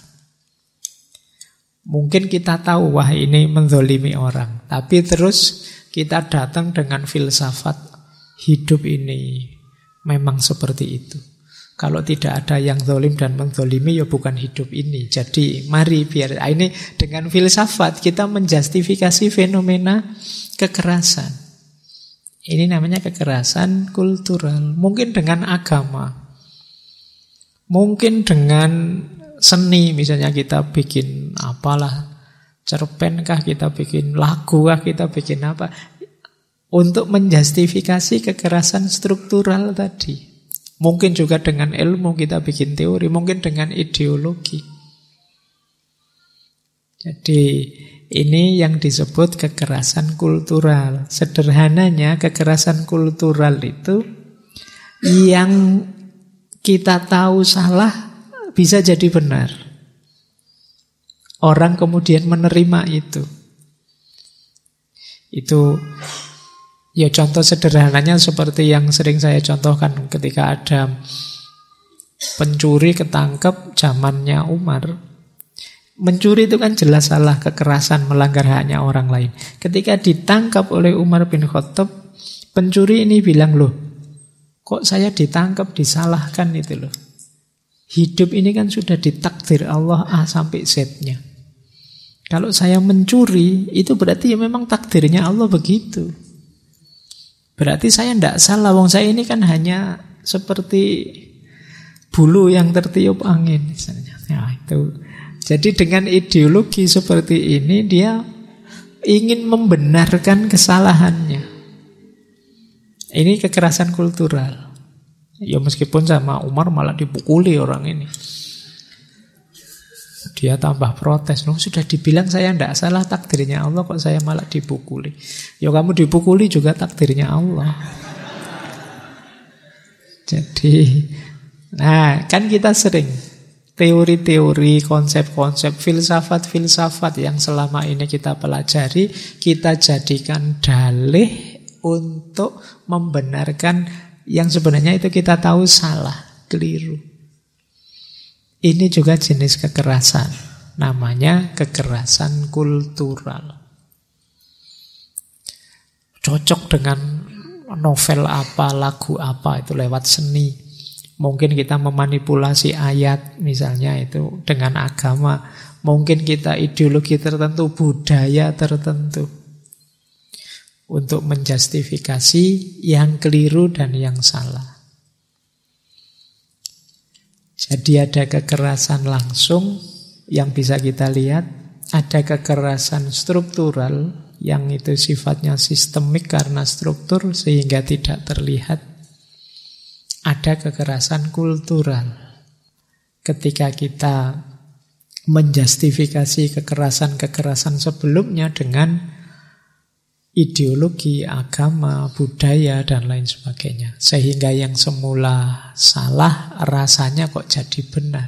Mungkin kita tahu, wah ini menzolimi orang. Tapi terus kita datang dengan filsafat, hidup ini memang seperti itu. Kalau tidak ada yang zolim dan menzolimi, ya bukan hidup ini. Jadi mari biar ini dengan filsafat kita menjustifikasi fenomena kekerasan. Ini namanya kekerasan kultural. Mungkin dengan agama, mungkin dengan seni, misalnya kita bikin apalah, cerpen kah, kita bikin lagu kah, kita bikin apa, untuk menjustifikasi kekerasan struktural tadi. Mungkin juga dengan ilmu kita bikin teori, mungkin dengan ideologi. Jadi ini yang disebut kekerasan kultural. Sederhananya kekerasan kultural itu yang kita tahu salah bisa jadi benar. Orang kemudian menerima itu. Itu ya contoh sederhananya seperti yang sering saya contohkan ketika ada pencuri ketangkep zamannya Umar. Mencuri itu kan jelas salah, kekerasan, melanggar haknya orang lain. Ketika ditangkap oleh Umar bin Khattab, pencuri ini bilang, loh, kok saya ditangkap, disalahkan itu loh. Hidup ini kan sudah ditakdir Allah A sampai Z-nya. Kalau saya mencuri, itu berarti ya memang takdirnya Allah begitu. Berarti saya tidak salah, wong saya ini kan hanya seperti bulu yang tertiup angin misalnya. Ya, itu. Jadi dengan ideologi seperti ini dia ingin membenarkan kesalahannya. Ini kekerasan kultural. Ya meskipun sama Umar malah dipukuli orang ini. Dia tambah protes. Loh, sudah dibilang saya tidak salah, takdirnya Allah, kok saya malah dipukuli. Ya kamu dipukuli juga takdirnya Allah. Jadi, nah kan kita sering teori-teori, konsep-konsep, filsafat-filsafat yang selama ini kita pelajari, kita jadikan dalih untuk membenarkan yang sebenarnya itu kita tahu salah, keliru. Ini juga jenis kekerasan. Namanya kekerasan kultural. Cocok dengan novel apa, lagu apa, itu lewat seni. Mungkin kita memanipulasi ayat misalnya itu dengan agama. Mungkin kita ideologi tertentu, budaya tertentu, untuk menjustifikasi yang keliru dan yang salah. Jadi ada kekerasan langsung yang bisa kita lihat, ada kekerasan struktural yang itu sifatnya sistemik karena struktur sehingga tidak terlihat. Ada kekerasan kultural. Ketika kita menjustifikasi kekerasan-kekerasan sebelumnya dengan ideologi, agama, budaya, dan lain sebagainya. Sehingga yang semula salah rasanya kok jadi benar.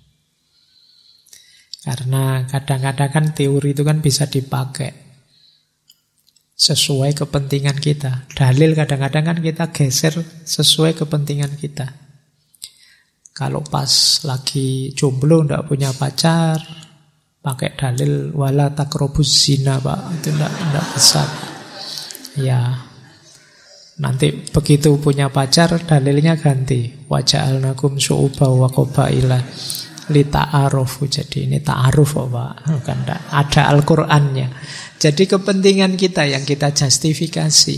Karena kadang-kadang kan teori itu kan bisa dipakai sesuai kepentingan kita. Dalil kadang-kadang kan kita geser sesuai kepentingan kita. Kalau pas lagi jomblo tidak punya pacar, pakai dalil wala takrobus zina, Pak. Itu tidak bisa. Ya, nanti begitu punya pacar dalilnya ganti. Wa ja'alnakum syu'uban wa qabaila lita'arufu. Jadi ini ta'aruf, Pak. Bukan ada Al-Qur'annya. Jadi kepentingan kita yang kita justifikasi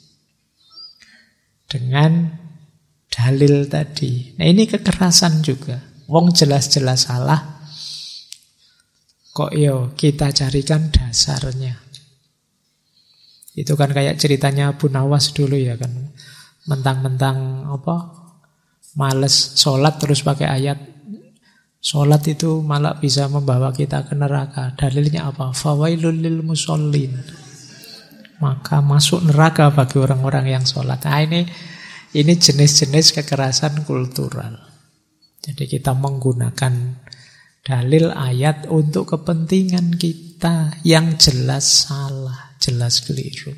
dengan dalil tadi. Nah ini kekerasan juga. Wong jelas-jelas salah, kok yo kita carikan dasarnya. Itu kan kayak ceritanya Abu Nawas dulu ya kan. Mentang-mentang apa? Males sholat terus pakai ayat. Sholat itu malah bisa membawa kita ke neraka. Dalilnya apa? Fawailul lil musallin. Maka masuk neraka bagi orang-orang yang sholat. Nah ini jenis-jenis kekerasan kultural. Jadi kita menggunakan dalil ayat untuk kepentingan kita yang jelas salah, jelas keliru.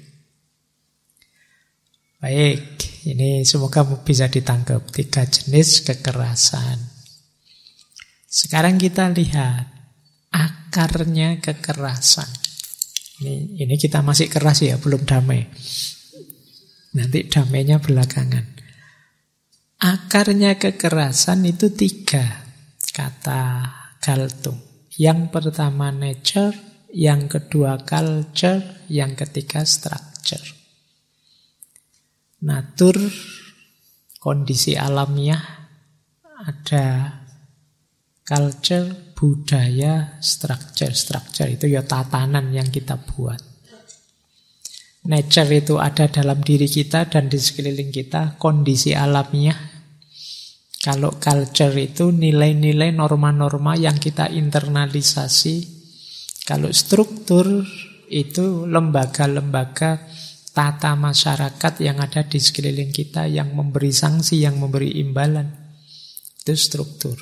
Baik, ini semoga bisa ditangkap 3 jenis kekerasan. Sekarang kita lihat akarnya kekerasan. Ini kita masih keras ya, belum damai. Nanti damainya belakangan. Akarnya kekerasan itu 3, kata Galtung. Yang pertama nature, yang kedua culture, yang ketiga structure. natur, kondisi alamiah, ada culture, budaya, structure itu ya tatanan yang kita buat. Nature itu ada dalam diri kita dan di sekeliling kita, kondisi alamiah. Kalau culture itu nilai-nilai, norma-norma yang kita internalisasi. Kalau struktur itu lembaga-lembaga tata masyarakat yang ada di sekeliling kita, yang memberi sanksi, yang memberi imbalan. Itu struktur.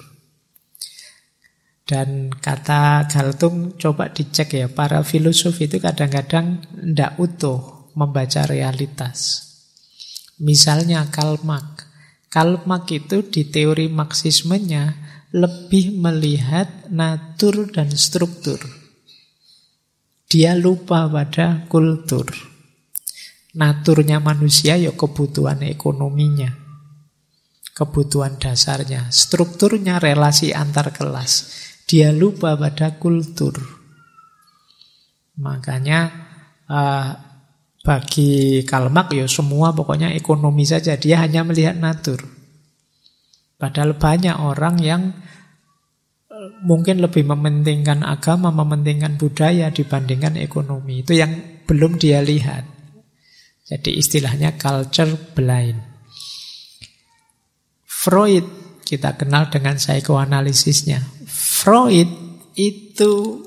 Dan kata Galtung coba dicek ya, para filosof itu kadang-kadang tidak utuh membaca realitas. Misalnya Karl Marx. Karl Marx itu di teori Marxismenya lebih melihat natur dan struktur. Dia lupa pada kultur. Naturnya manusia ya kebutuhan ekonominya, kebutuhan dasarnya. Strukturnya relasi antar kelas. Dia lupa pada kultur. Makanya bagi Karl Marx ya semua pokoknya ekonomi saja. Dia hanya melihat natur. Padahal banyak orang yang mungkin lebih mementingkan agama, mementingkan budaya dibandingkan ekonomi. Itu yang belum dia lihat. Jadi istilahnya culture blind. Freud kita kenal dengan psikoanalisisnya. Freud itu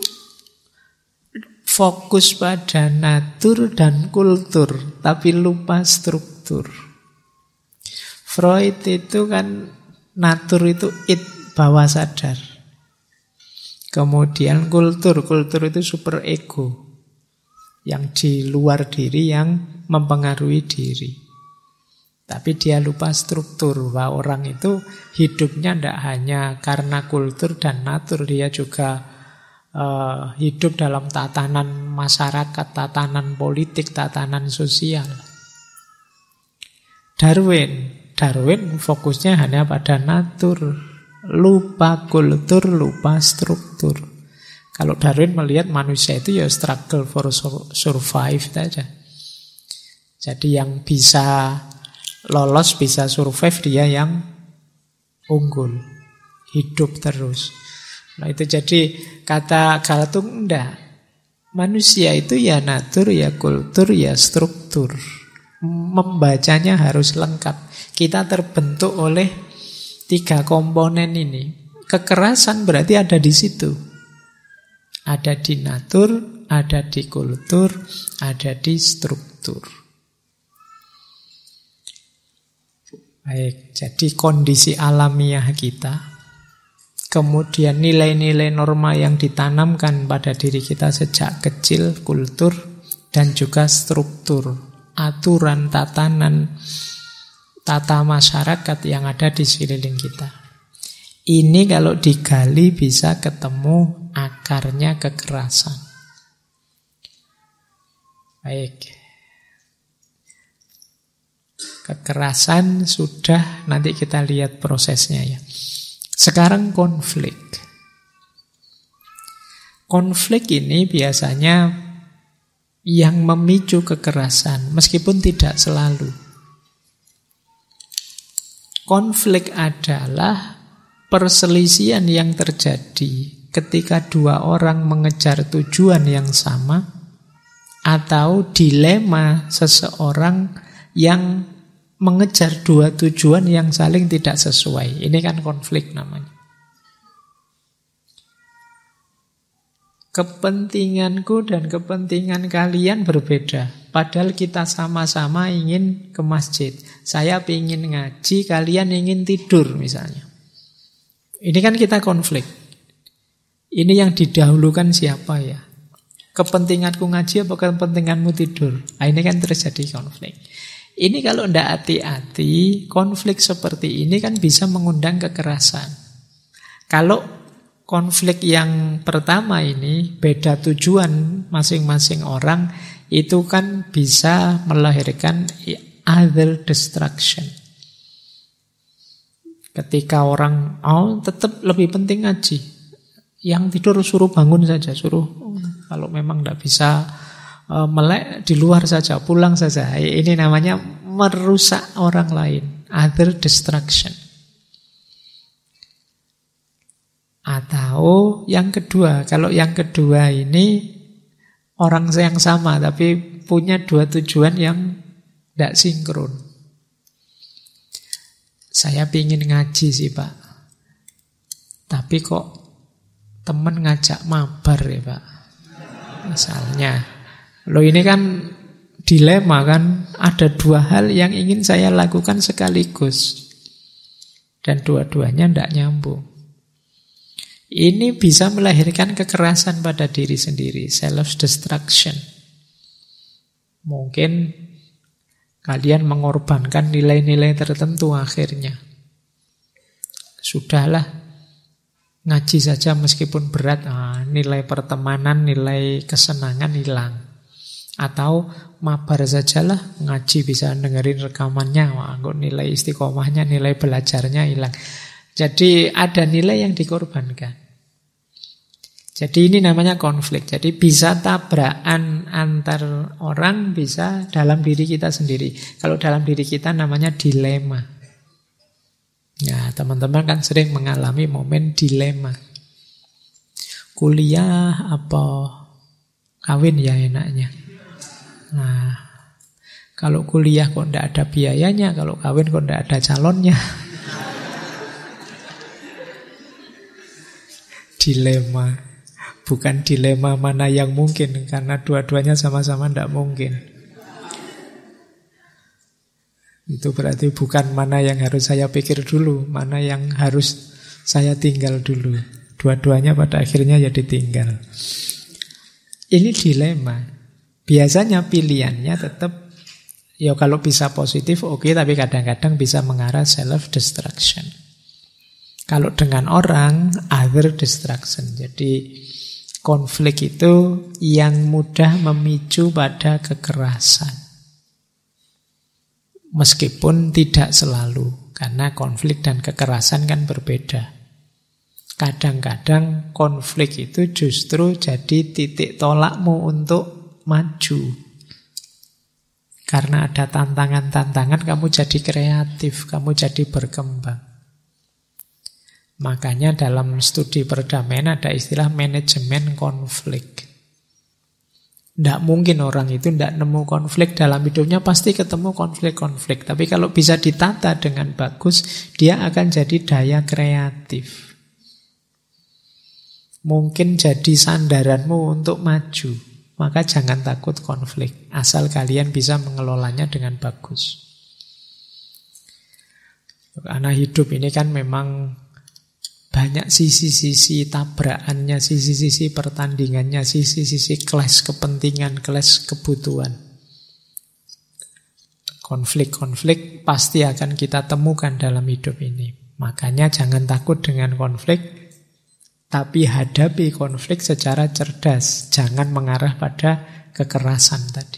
fokus pada natur dan kultur, tapi lupa struktur. Freud itu kan natur itu bawah sadar. Kemudian kultur itu super ego. Yang di luar diri, yang mempengaruhi diri. Tapi dia lupa struktur, bahwa orang itu hidupnya tidak hanya karena kultur dan natur, dia juga hidup dalam tatanan masyarakat, tatanan politik, tatanan sosial. Darwin fokusnya hanya pada natur, lupa kultur, lupa struktur. Kalau Darwin melihat manusia itu ya struggle for survive saja. Jadi yang bisa lolos, bisa survive, dia yang unggul, hidup terus. Nah itu jadi kata Galtung enggak. Manusia itu ya natur, ya kultur, ya struktur. Membacanya harus lengkap. Kita terbentuk oleh 3 komponen ini. Kekerasan berarti ada di situ. Ada di natur, ada di kultur, ada di struktur. Baik, jadi kondisi alamiah kita, kemudian nilai-nilai norma yang ditanamkan pada diri kita sejak kecil, kultur, dan juga struktur, aturan, tatanan, tata masyarakat yang ada di sekeliling kita. Ini kalau digali bisa ketemu akarnya kekerasan. Baik. Kekerasan sudah, nanti kita lihat prosesnya ya. Sekarang konflik. Konflik ini biasanya yang memicu kekerasan, meskipun tidak selalu. Konflik adalah perselisihan yang terjadi ketika 2 orang mengejar tujuan yang sama, atau dilema seseorang yang mengejar 2 tujuan yang saling tidak sesuai. Ini kan konflik namanya. Kepentinganku dan kepentingan kalian berbeda. Padahal kita sama-sama ingin ke masjid. Saya ingin ngaji, kalian ingin tidur misalnya. Ini kan kita konflik. Ini yang didahulukan siapa ya? Kepentinganku ngaji apa kepentinganmu tidur? Nah, ini kan terjadi konflik. Ini kalau tidak hati-hati, konflik seperti ini kan bisa mengundang kekerasan. Kalau konflik yang pertama ini, beda tujuan masing-masing orang, itu kan bisa melahirkan other destruction. Ketika orang, tetap lebih penting ngaji. Yang tidur suruh bangun saja, suruh kalau memang tidak bisa melek di luar saja, pulang saja. Ini namanya merusak orang lain, other destruction. Atau yang kedua, kalau yang kedua ini orang yang sama tapi punya dua tujuan yang tidak sinkron. Saya pingin ngaji sih Pak, tapi kok temen ngajak mabar ya Pak, misalnya. Loh ini kan dilema kan, ada dua hal yang ingin saya lakukan sekaligus dan dua-duanya tidak nyambung. Ini bisa melahirkan kekerasan pada diri sendiri, self-destruction. Mungkin kalian mengorbankan nilai-nilai tertentu akhirnya. Sudahlah, ngaji saja meskipun berat, nilai pertemanan, nilai kesenangan hilang. Atau mabar sajalah, ngaji bisa dengerin rekamannya, kok nilai istiqomahnya, nilai belajarnya hilang. Jadi ada nilai yang dikorbankan. Jadi ini namanya konflik. Jadi bisa tabrakan antar orang, bisa dalam diri kita sendiri. Kalau dalam diri kita namanya dilema. Ya, teman-teman kan sering mengalami momen dilema. Kuliah apa kawin ya enaknya. Nah, kalau kuliah kok tidak ada biayanya, kalau kawin kok tidak ada calonnya. Dilema. Bukan dilema mana yang mungkin, karena dua-duanya sama-sama tidak mungkin. Itu berarti bukan mana yang harus saya pikir dulu, mana yang harus saya tinggal dulu. Dua-duanya pada akhirnya ya ditinggal. Ini dilema. Biasanya pilihannya tetap, ya kalau bisa positif oke, tapi kadang-kadang bisa mengarah self-destruction. Kalau dengan orang, other destruction. Jadi konflik itu yang mudah memicu pada kekerasan. Meskipun tidak selalu, karena konflik dan kekerasan kan berbeda. Kadang-kadang konflik itu justru jadi titik tolakmu untuk maju. Karena ada tantangan-tantangan, kamu jadi kreatif, kamu jadi berkembang. Makanya dalam studi perdamaian ada istilah manajemen konflik. Tidak mungkin orang itu tidak nemu konflik dalam hidupnya, pasti ketemu konflik-konflik. Tapi kalau bisa ditata dengan bagus, dia akan jadi daya kreatif. Mungkin jadi sandaranmu untuk maju. Maka jangan takut konflik, asal kalian bisa mengelolanya dengan bagus. Karena hidup ini kan memang banyak sisi-sisi tabrakannya, sisi-sisi pertandingannya, sisi-sisi clash kepentingan, clash kebutuhan. Konflik-konflik pasti akan kita temukan dalam hidup ini. Makanya jangan takut dengan konflik, tapi hadapi konflik secara cerdas. Jangan mengarah pada kekerasan tadi.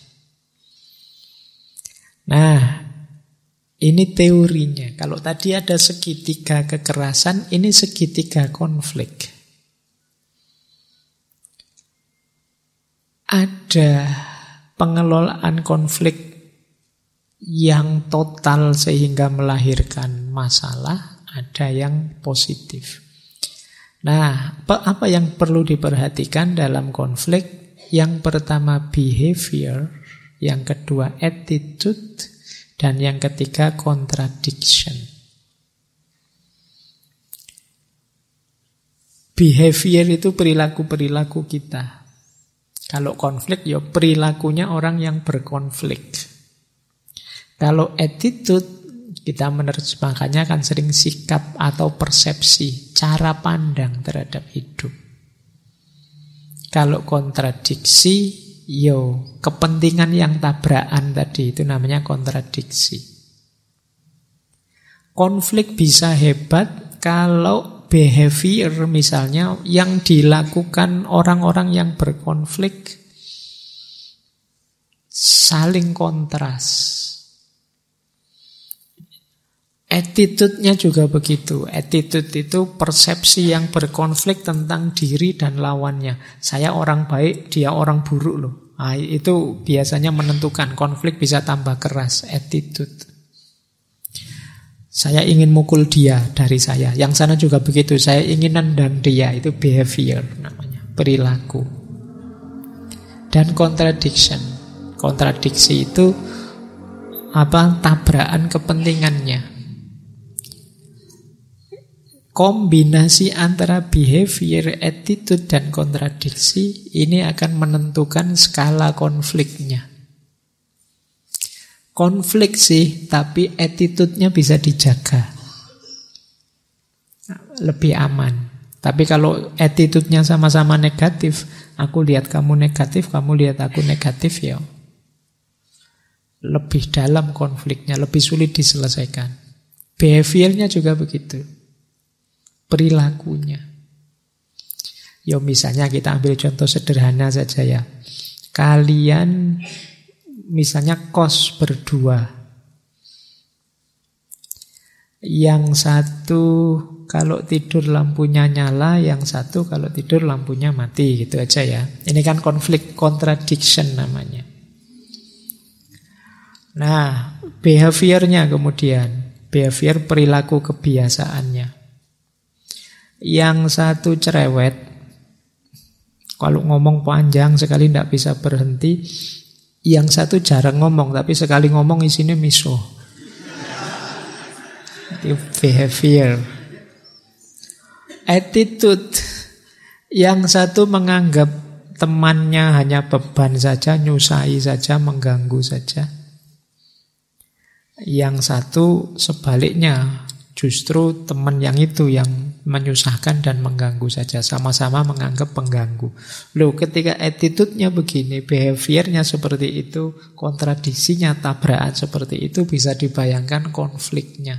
Nah, ini teorinya. Kalau tadi ada segitiga kekerasan, ini segitiga konflik. Ada pengelolaan konflik yang total sehingga melahirkan masalah, ada yang positif. Nah, apa yang perlu diperhatikan dalam konflik? Yang pertama behavior, yang kedua attitude, dan yang ketiga contradiction. Behavior itu perilaku-perilaku kita. Kalau konflik ya perilakunya orang yang berkonflik. Kalau attitude, kita menerjemahkannya kan sering sikap atau persepsi, cara pandang terhadap hidup. Kalau kontradiksi, kepentingan yang tabrakan tadi, itu namanya kontradiksi. Konflik bisa hebat kalau behavior misalnya yang dilakukan orang-orang yang berkonflik saling kontras. Attitude-nya juga begitu. Attitude itu persepsi yang berkonflik tentang diri dan lawannya. Saya orang baik, dia orang buruk loh. Itu biasanya menentukan. Konflik bisa tambah keras, attitude. Saya ingin mukul dia dari saya. Yang sana juga begitu. Saya ingin nendang dia. Itu behavior namanya, perilaku. Dan contradiction. Kontradiksi itu tabrakan kepentingannya. Kombinasi antara behavior, attitude, dan kontradiksi ini akan menentukan skala konfliknya. Konflik sih, tapi attitude-nya bisa dijaga. Lebih aman. Tapi kalau attitude-nya sama-sama negatif, aku lihat kamu negatif, kamu lihat aku negatif, ya lebih dalam konfliknya, lebih sulit diselesaikan. Behaviornya juga begitu. Perilakunya. Ya misalnya kita ambil contoh sederhana saja ya. Kalian misalnya kos berdua. Yang satu kalau tidur lampunya nyala, yang satu kalau tidur lampunya mati, gitu aja ya. Ini kan konflik, contradiction namanya. Nah, behaviornya kemudian, behavior perilaku kebiasaannya. Yang satu cerewet, kalau ngomong panjang sekali tidak bisa berhenti. Yang satu jarang ngomong, tapi sekali ngomong isinya miso. Itu behavior. Attitude, yang satu menganggap temannya hanya beban saja, nyusahi saja, mengganggu saja. Yang satu sebaliknya, justru teman yang itu yang menyusahkan dan mengganggu saja. Sama-sama menganggap pengganggu. Loh, ketika attitude-nya begini, behaviornya seperti itu, kontradisinya, tabrakan seperti itu, bisa dibayangkan konfliknya.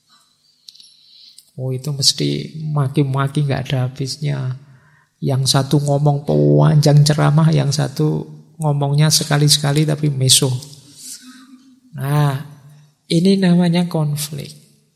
Oh, itu mesti maki-maki gak ada habisnya. Yang satu ngomong panjang ceramah, yang satu ngomongnya sekali-sekali tapi meso. Nah, ini namanya konflik.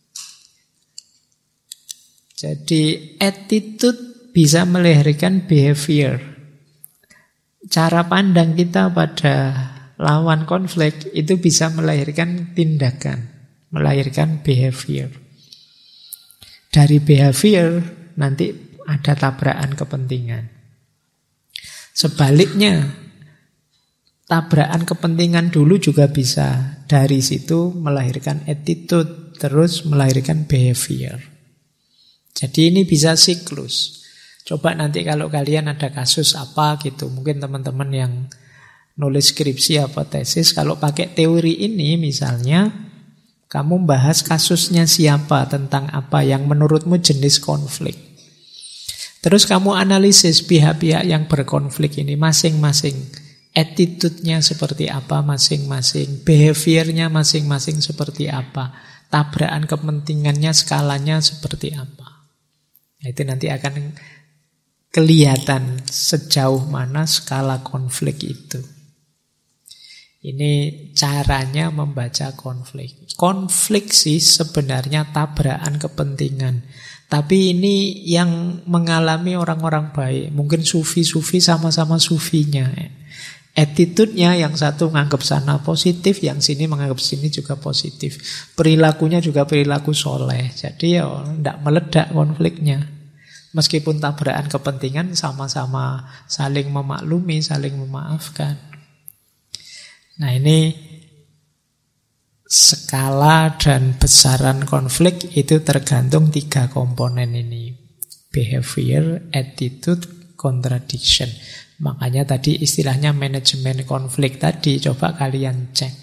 Jadi attitude bisa melahirkan behavior. Cara pandang kita pada lawan konflik itu bisa melahirkan tindakan, melahirkan behavior. Dari behavior nanti ada tabrakan kepentingan. Sebaliknya, tabrakan kepentingan dulu juga bisa dari situ melahirkan attitude, terus melahirkan behavior. Jadi ini bisa siklus. Coba nanti kalau kalian ada kasus apa gitu, mungkin teman-teman yang nulis skripsi apa tesis, kalau pakai teori ini misalnya, kamu bahas kasusnya siapa, tentang apa yang menurutmu jenis konflik. Terus kamu analisis pihak-pihak yang berkonflik ini masing-masing. Attitude-nya seperti apa masing-masing, behavior-nya masing-masing seperti apa, tabrakan kepentingannya, skalanya seperti apa. Nah, itu nanti akan kelihatan sejauh mana skala konflik itu. Ini caranya membaca konflik. Konflik sih sebenarnya tabrakan kepentingan. Tapi ini yang mengalami orang-orang baik. Mungkin sufi-sufi sama-sama sufinya. Attitude-nya yang satu menganggap sana positif, yang sini menganggap sini juga positif. Perilakunya juga perilaku soleh. Jadi ya tidak meledak konfliknya. Meskipun tabrakan kepentingan sama-sama saling memaklumi, saling memaafkan. Nah ini skala dan besaran konflik itu tergantung 3 komponen ini. Behavior, attitude, contradiction. Makanya tadi istilahnya manajemen konflik tadi, coba kalian cek.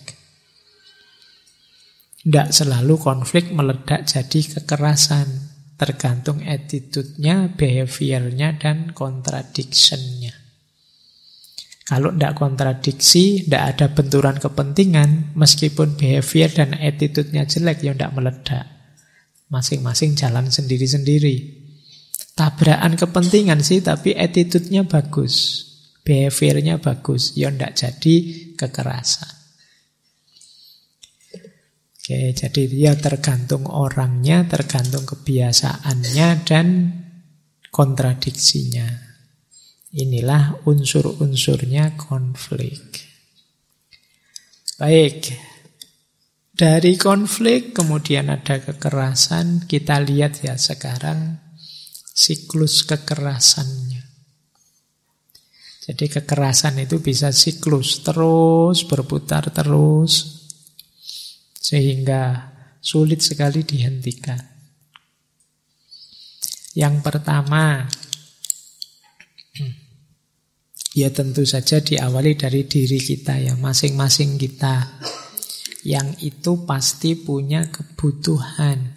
Tidak selalu konflik meledak jadi kekerasan. Tergantung attitude-nya, behavior-nya, dan contradiction-nya. Kalau tidak kontradiksi, tidak ada benturan kepentingan, meskipun behavior dan attitude-nya jelek, ya tidak meledak. Masing-masing jalan sendiri-sendiri. Tabrakan kepentingan sih, tapi attitude-nya bagus. Behavior-nya bagus, ya tidak jadi kekerasan. Oke, jadi dia tergantung orangnya, tergantung kebiasaannya, dan kontradiksinya. Inilah unsur-unsurnya konflik. Baik, dari konflik kemudian ada kekerasan. Kita lihat ya sekarang siklus kekerasannya. Jadi kekerasan itu bisa siklus terus berputar terus sehingga sulit sekali dihentikan. Yang pertama, ya tentu saja diawali dari diri kita ya, masing-masing kita. Yang itu pasti punya kebutuhan.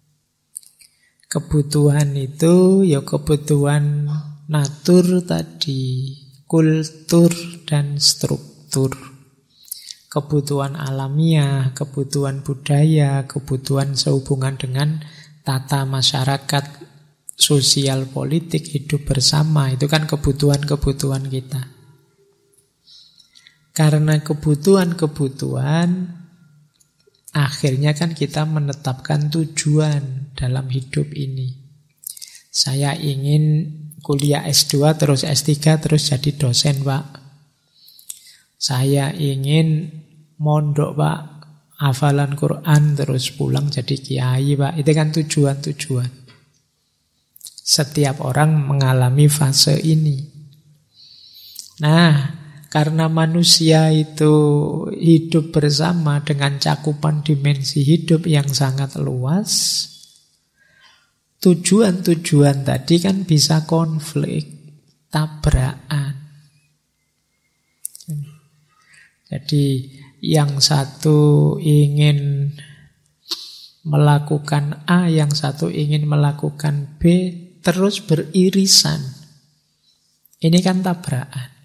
Kebutuhan itu ya kebutuhan natur tadi, kultur dan struktur. Kebutuhan alamiah, kebutuhan budaya, kebutuhan sehubungan dengan tata masyarakat, sosial politik, hidup bersama. Itu kan kebutuhan-kebutuhan kita. Karena kebutuhan-kebutuhan, akhirnya kan kita menetapkan tujuan dalam hidup ini. Saya ingin kuliah S2 terus S3 terus jadi dosen, Pak. Saya ingin mondok, Pak, hafalan Quran terus pulang jadi kiai, Pak. Itu kan tujuan-tujuan. Setiap orang mengalami fase ini. Nah, karena manusia itu hidup bersama dengan cakupan dimensi hidup yang sangat luas, tujuan-tujuan tadi kan bisa konflik, tabrakan. Jadi yang satu ingin melakukan A, yang satu ingin melakukan B, terus beririsan. Ini kan tabrakan.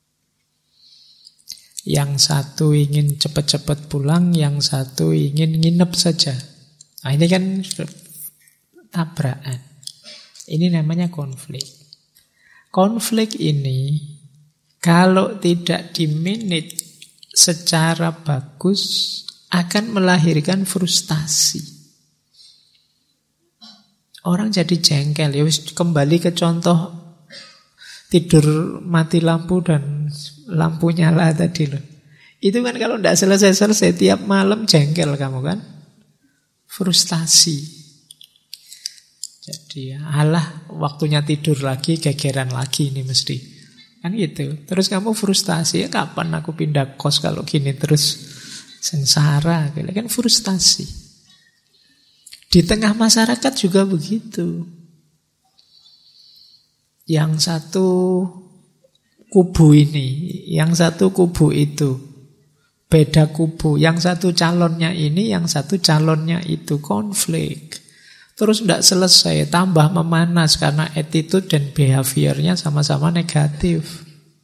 Yang satu ingin cepat-cepat pulang, yang satu ingin nginep saja. Nah, ini kan tabrakan. Ini namanya konflik. Konflik ini kalau tidak dimanage secara bagus akan melahirkan frustasi. Orang jadi jengkel. Ya wis, kembali ke contoh tidur mati lampu dan lampu nyala tadi loh. Itu kan kalau tidak selesai-selesai tiap malam jengkel kamu kan. Frustasi. Jadi alah waktunya tidur lagi, gegeran lagi ini mesti. Kan gitu. Terus kamu frustasi, ya kapan aku pindah kos kalau gini terus sengsara. Kan frustasi. Di tengah masyarakat juga begitu. Yang satu kubu ini, yang satu kubu itu. Beda kubu. Yang satu calonnya ini, yang satu calonnya itu. Konflik. Terus tidak selesai, tambah memanas karena attitude dan behaviornya sama-sama negatif.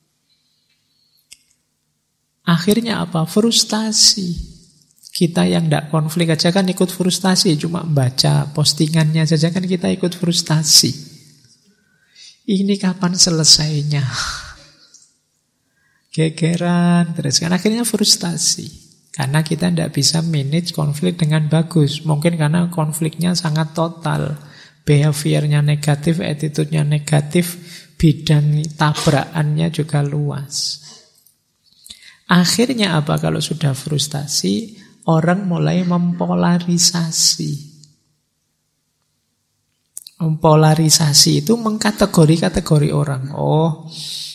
Akhirnya apa? Frustasi. Kita yang tidak konflik aja kan ikut frustasi, cuma membaca postingannya saja kan kita ikut frustasi. Ini kapan selesainya? Gegeran terus kan akhirnya frustasi. Karena kita tidak bisa manage konflik dengan bagus. Mungkin karena konfliknya sangat total. Behaviornya negatif, attitude-nya negatif, bidang tabrakannya juga luas. Akhirnya apa kalau sudah frustasi? Orang mulai mempolarisasi. Mempolarisasi itu mengkategori-kategori orang. Oh,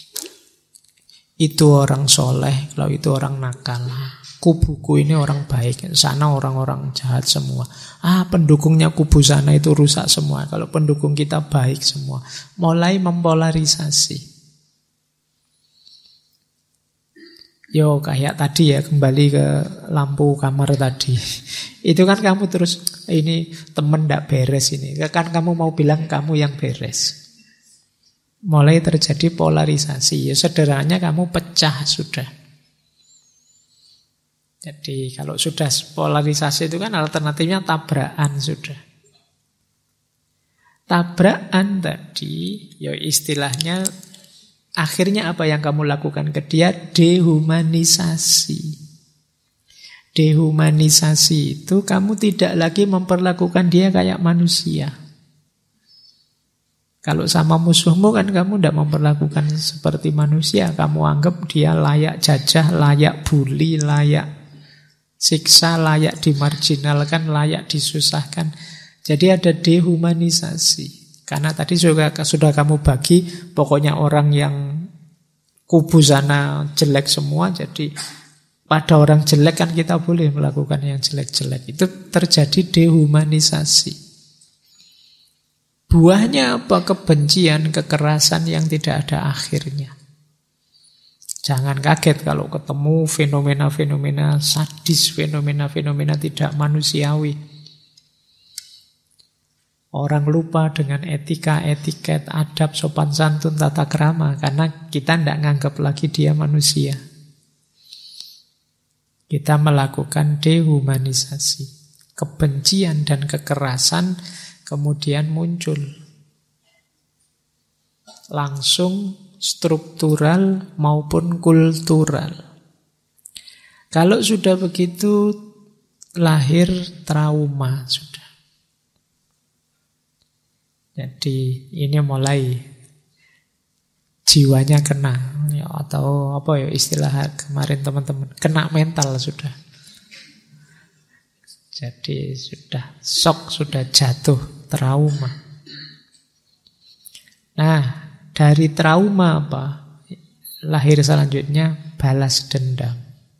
itu orang soleh, kalau itu orang nakal. Kubuku ini orang baik, sana orang-orang jahat semua. Pendukungnya kubu sana itu rusak semua. Kalau pendukung kita baik semua. Mulai mempolarisasi. Yo kayak tadi ya, kembali ke lampu kamar tadi. Itu kan kamu terus, ini temen ndak beres ini. Kan kamu mau bilang kamu yang beres. Mulai terjadi polarisasi. Ya sederhananya kamu pecah sudah. Jadi kalau sudah polarisasi itu kan alternatifnya tabrakan sudah. Tabrakan tadi, ya istilahnya akhirnya apa yang kamu lakukan ke dia? Dehumanisasi. Dehumanisasi itu kamu tidak lagi memperlakukan dia kayak manusia. Kalau sama musuhmu kan kamu tidak memperlakukan seperti manusia. Kamu anggap dia layak jajah, layak bully, layak siksa, layak dimarginalkan, layak disusahkan. Jadi ada dehumanisasi. Karena tadi sudah kamu bagi, pokoknya orang yang kubu sana jelek semua. Jadi pada orang jelek kan kita boleh melakukan yang jelek-jelek. Itu terjadi dehumanisasi. Buahnya apa? Kebencian, kekerasan yang tidak ada akhirnya. Jangan kaget kalau ketemu fenomena-fenomena sadis, fenomena-fenomena tidak manusiawi. Orang lupa dengan etika, etiket, adab, sopan santun, tata krama. Karena kita tidak nganggap lagi dia manusia. Kita melakukan dehumanisasi. Kebencian dan kekerasan kemudian muncul. Langsung struktural maupun kultural. Kalau sudah begitu, lahir trauma sudah. Jadi ini mulai jiwanya kena, ya, atau apa ya istilah kemarin teman-teman, kena mental sudah. Jadi sudah shock, sudah jatuh, trauma. Nah, dari trauma apa? Lahir selanjutnya balas dendam.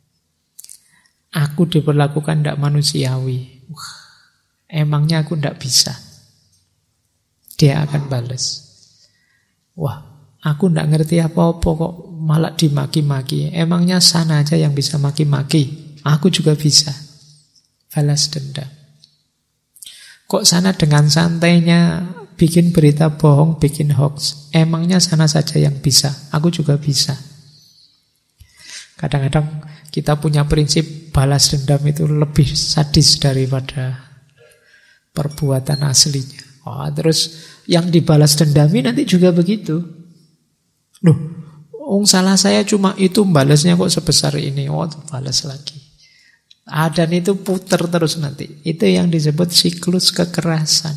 Aku diperlakukan tidak manusiawi. Emangnya aku tidak bisa? Dia akan balas. Wah, aku tidak ngerti apa-apa kok malah dimaki-maki. Emangnya sana aja yang bisa maki-maki. Aku juga bisa. Balas dendam. Kok sana dengan santainya bikin berita bohong, bikin hoax. Emangnya sana saja yang bisa. Aku juga bisa. Kadang-kadang kita punya prinsip balas dendam itu lebih sadis daripada perbuatan aslinya. Oh, terus yang dibalas dendami nanti juga begitu. Loh, salah saya cuma itu, balasnya kok sebesar ini. Oh, balas lagi. Dan itu putar terus nanti. Itu yang disebut siklus kekerasan.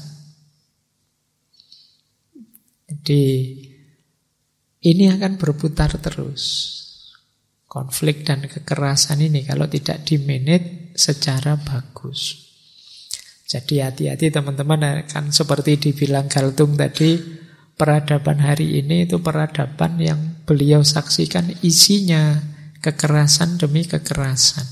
Jadi ini akan berputar terus. Konflik dan kekerasan ini kalau tidak di-manage secara bagus. Jadi hati-hati teman-teman, kan seperti dibilang Galtung tadi, peradaban hari ini itu peradaban yang beliau saksikan isinya kekerasan demi kekerasan.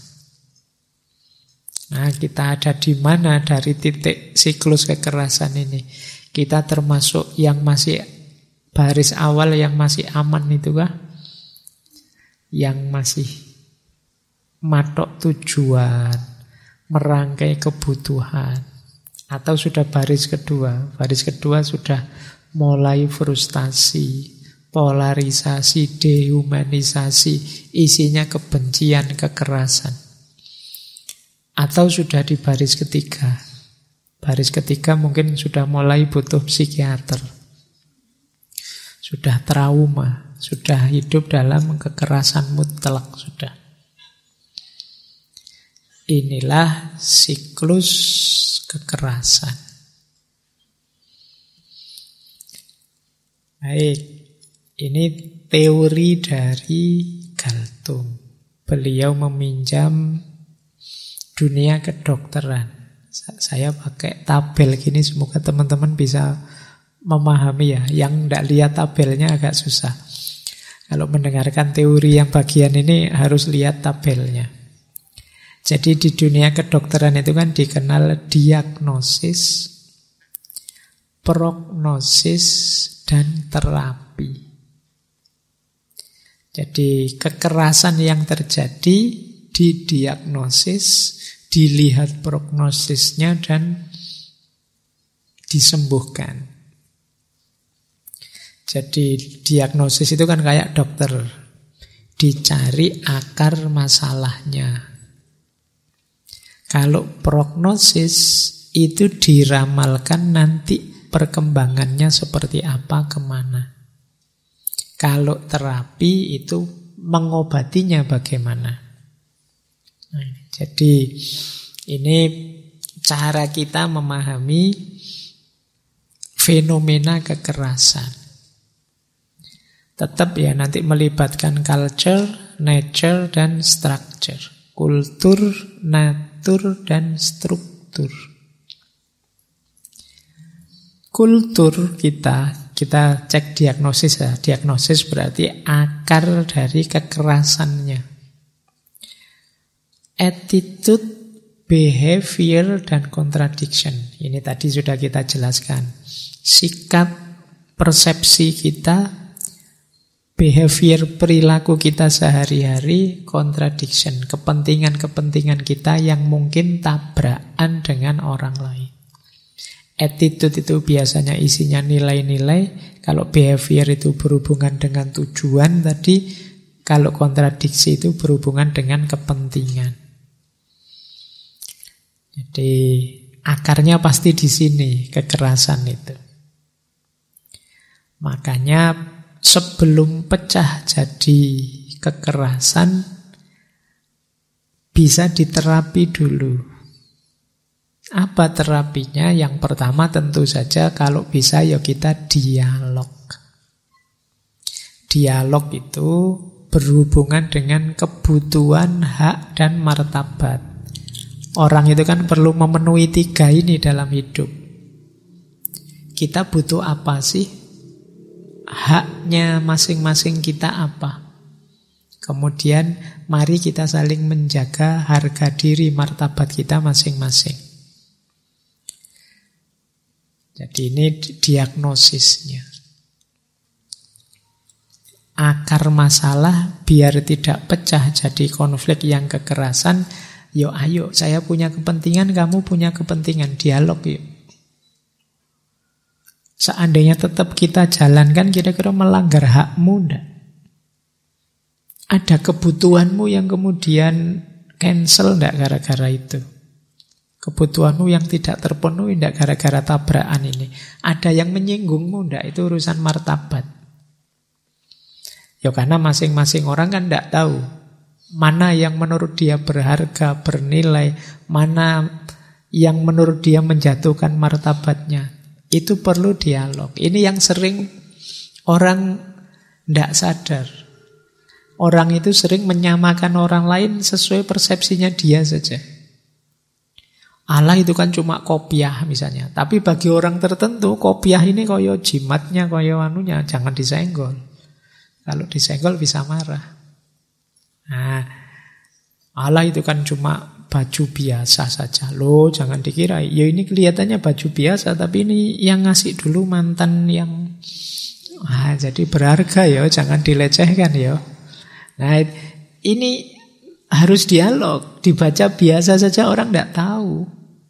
Nah, kita ada di mana dari titik siklus kekerasan ini? Kita termasuk yang masih baris awal, yang masih aman itu kah? Yang masih matok tujuan, merangkai kebutuhan. Atau sudah baris kedua? Baris kedua sudah mulai frustasi, polarisasi, dehumanisasi, isinya kebencian, kekerasan. Atau sudah di baris ketiga? Baris ketiga mungkin sudah mulai butuh psikiater. Sudah trauma, sudah hidup dalam kekerasan mutlak sudah. Inilah siklus kekerasan. Baik, ini teori dari Galtung. Beliau meminjam dunia kedokteran. Saya pakai tabel gini, semoga teman-teman bisa memahami ya. Yang tidak lihat tabelnya agak susah. Kalau mendengarkan teori yang bagian ini harus lihat tabelnya. Jadi di dunia kedokteran itu kan dikenal diagnosis, prognosis, dan terapi. Jadi kekerasan yang terjadi didiagnosis, dilihat prognosisnya, dan disembuhkan. Jadi diagnosis itu kan kayak dokter, dicari akar masalahnya. Kalau prognosis itu diramalkan nanti perkembangannya seperti apa, kemana. Kalau terapi itu mengobatinya bagaimana. Nah, jadi ini cara kita memahami fenomena kekerasan. Tetap ya nanti melibatkan culture, nature, dan structure. Kultur, natur, dan struktur. Kultur kita cek diagnosis ya. Diagnosis berarti akar dari kekerasannya. Attitude, behavior, dan contradiction. Ini tadi sudah kita jelaskan. Sikap, persepsi kita, behavior, perilaku kita sehari-hari, contradiction, kepentingan-kepentingan kita yang mungkin tabrakan dengan orang lain. Attitude itu biasanya isinya nilai-nilai, kalau behavior itu berhubungan dengan tujuan tadi, kalau kontradiksi itu berhubungan dengan kepentingan. Jadi akarnya pasti di sini, kekerasan itu. Makanya sebelum pecah jadi kekerasan, bisa diterapi dulu. Apa terapinya? Yang pertama tentu saja kalau bisa ya kita dialog. Dialog itu berhubungan dengan kebutuhan, hak, dan martabat. Orang itu kan perlu memenuhi 3 ini dalam hidup. Kita butuh apa sih? Haknya masing-masing kita apa? Kemudian mari kita saling menjaga harga diri, martabat kita masing-masing. Jadi ini diagnosisnya. Akar masalah biar tidak pecah jadi konflik yang kekerasan. Ayo, saya punya kepentingan, kamu punya kepentingan, dialog yuk. Seandainya tetap kita jalankan, kira-kira melanggar hakmu enggak? Ada kebutuhanmu yang kemudian cancel enggak gara-gara itu? Kebutuhanmu yang tidak terpenuhi enggak gara-gara tabrakan ini? Ada yang menyinggungmu enggak? Itu urusan martabat. Ya karena masing-masing orang kan enggak tahu mana yang menurut dia berharga, bernilai, mana yang menurut dia menjatuhkan martabatnya. Itu perlu dialog. Ini yang sering orang tidak sadar. Orang itu sering menyamakan orang lain sesuai persepsinya dia saja. Allah itu kan cuma kopiah misalnya. Tapi bagi orang tertentu kopiah ini koyo jimatnya, koyo anunya, jangan disenggol. Kalau disenggol bisa marah. Nah, Allah itu kan cuma baju biasa saja. Loh, jangan dikira. Ya ini kelihatannya baju biasa, tapi ini yang ngasih dulu mantan yang jadi berharga ya, jangan dilecehkan ya. Nah, ini harus dialog. Dibaca biasa saja orang tidak tahu.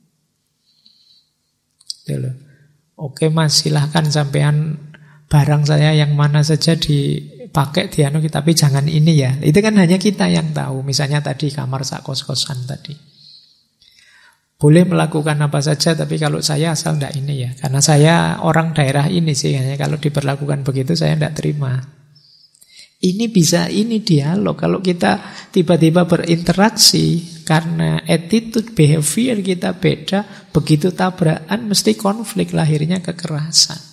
Oke mas, silahkan sampean barang saya yang mana saja dipakai tapi jangan ini ya. Itu kan hanya kita yang tahu. Misalnya tadi kamar sak kos-kosan tadi. Boleh melakukan apa saja, tapi kalau saya asal enggak ini ya. Karena saya orang daerah ini sih, hanya kalau diperlakukan begitu saya enggak terima. Ini bisa, ini dialog. Kalau kita tiba-tiba berinteraksi karena attitude, behavior kita beda, begitu tabrakan mesti konflik, lahirnya kekerasan.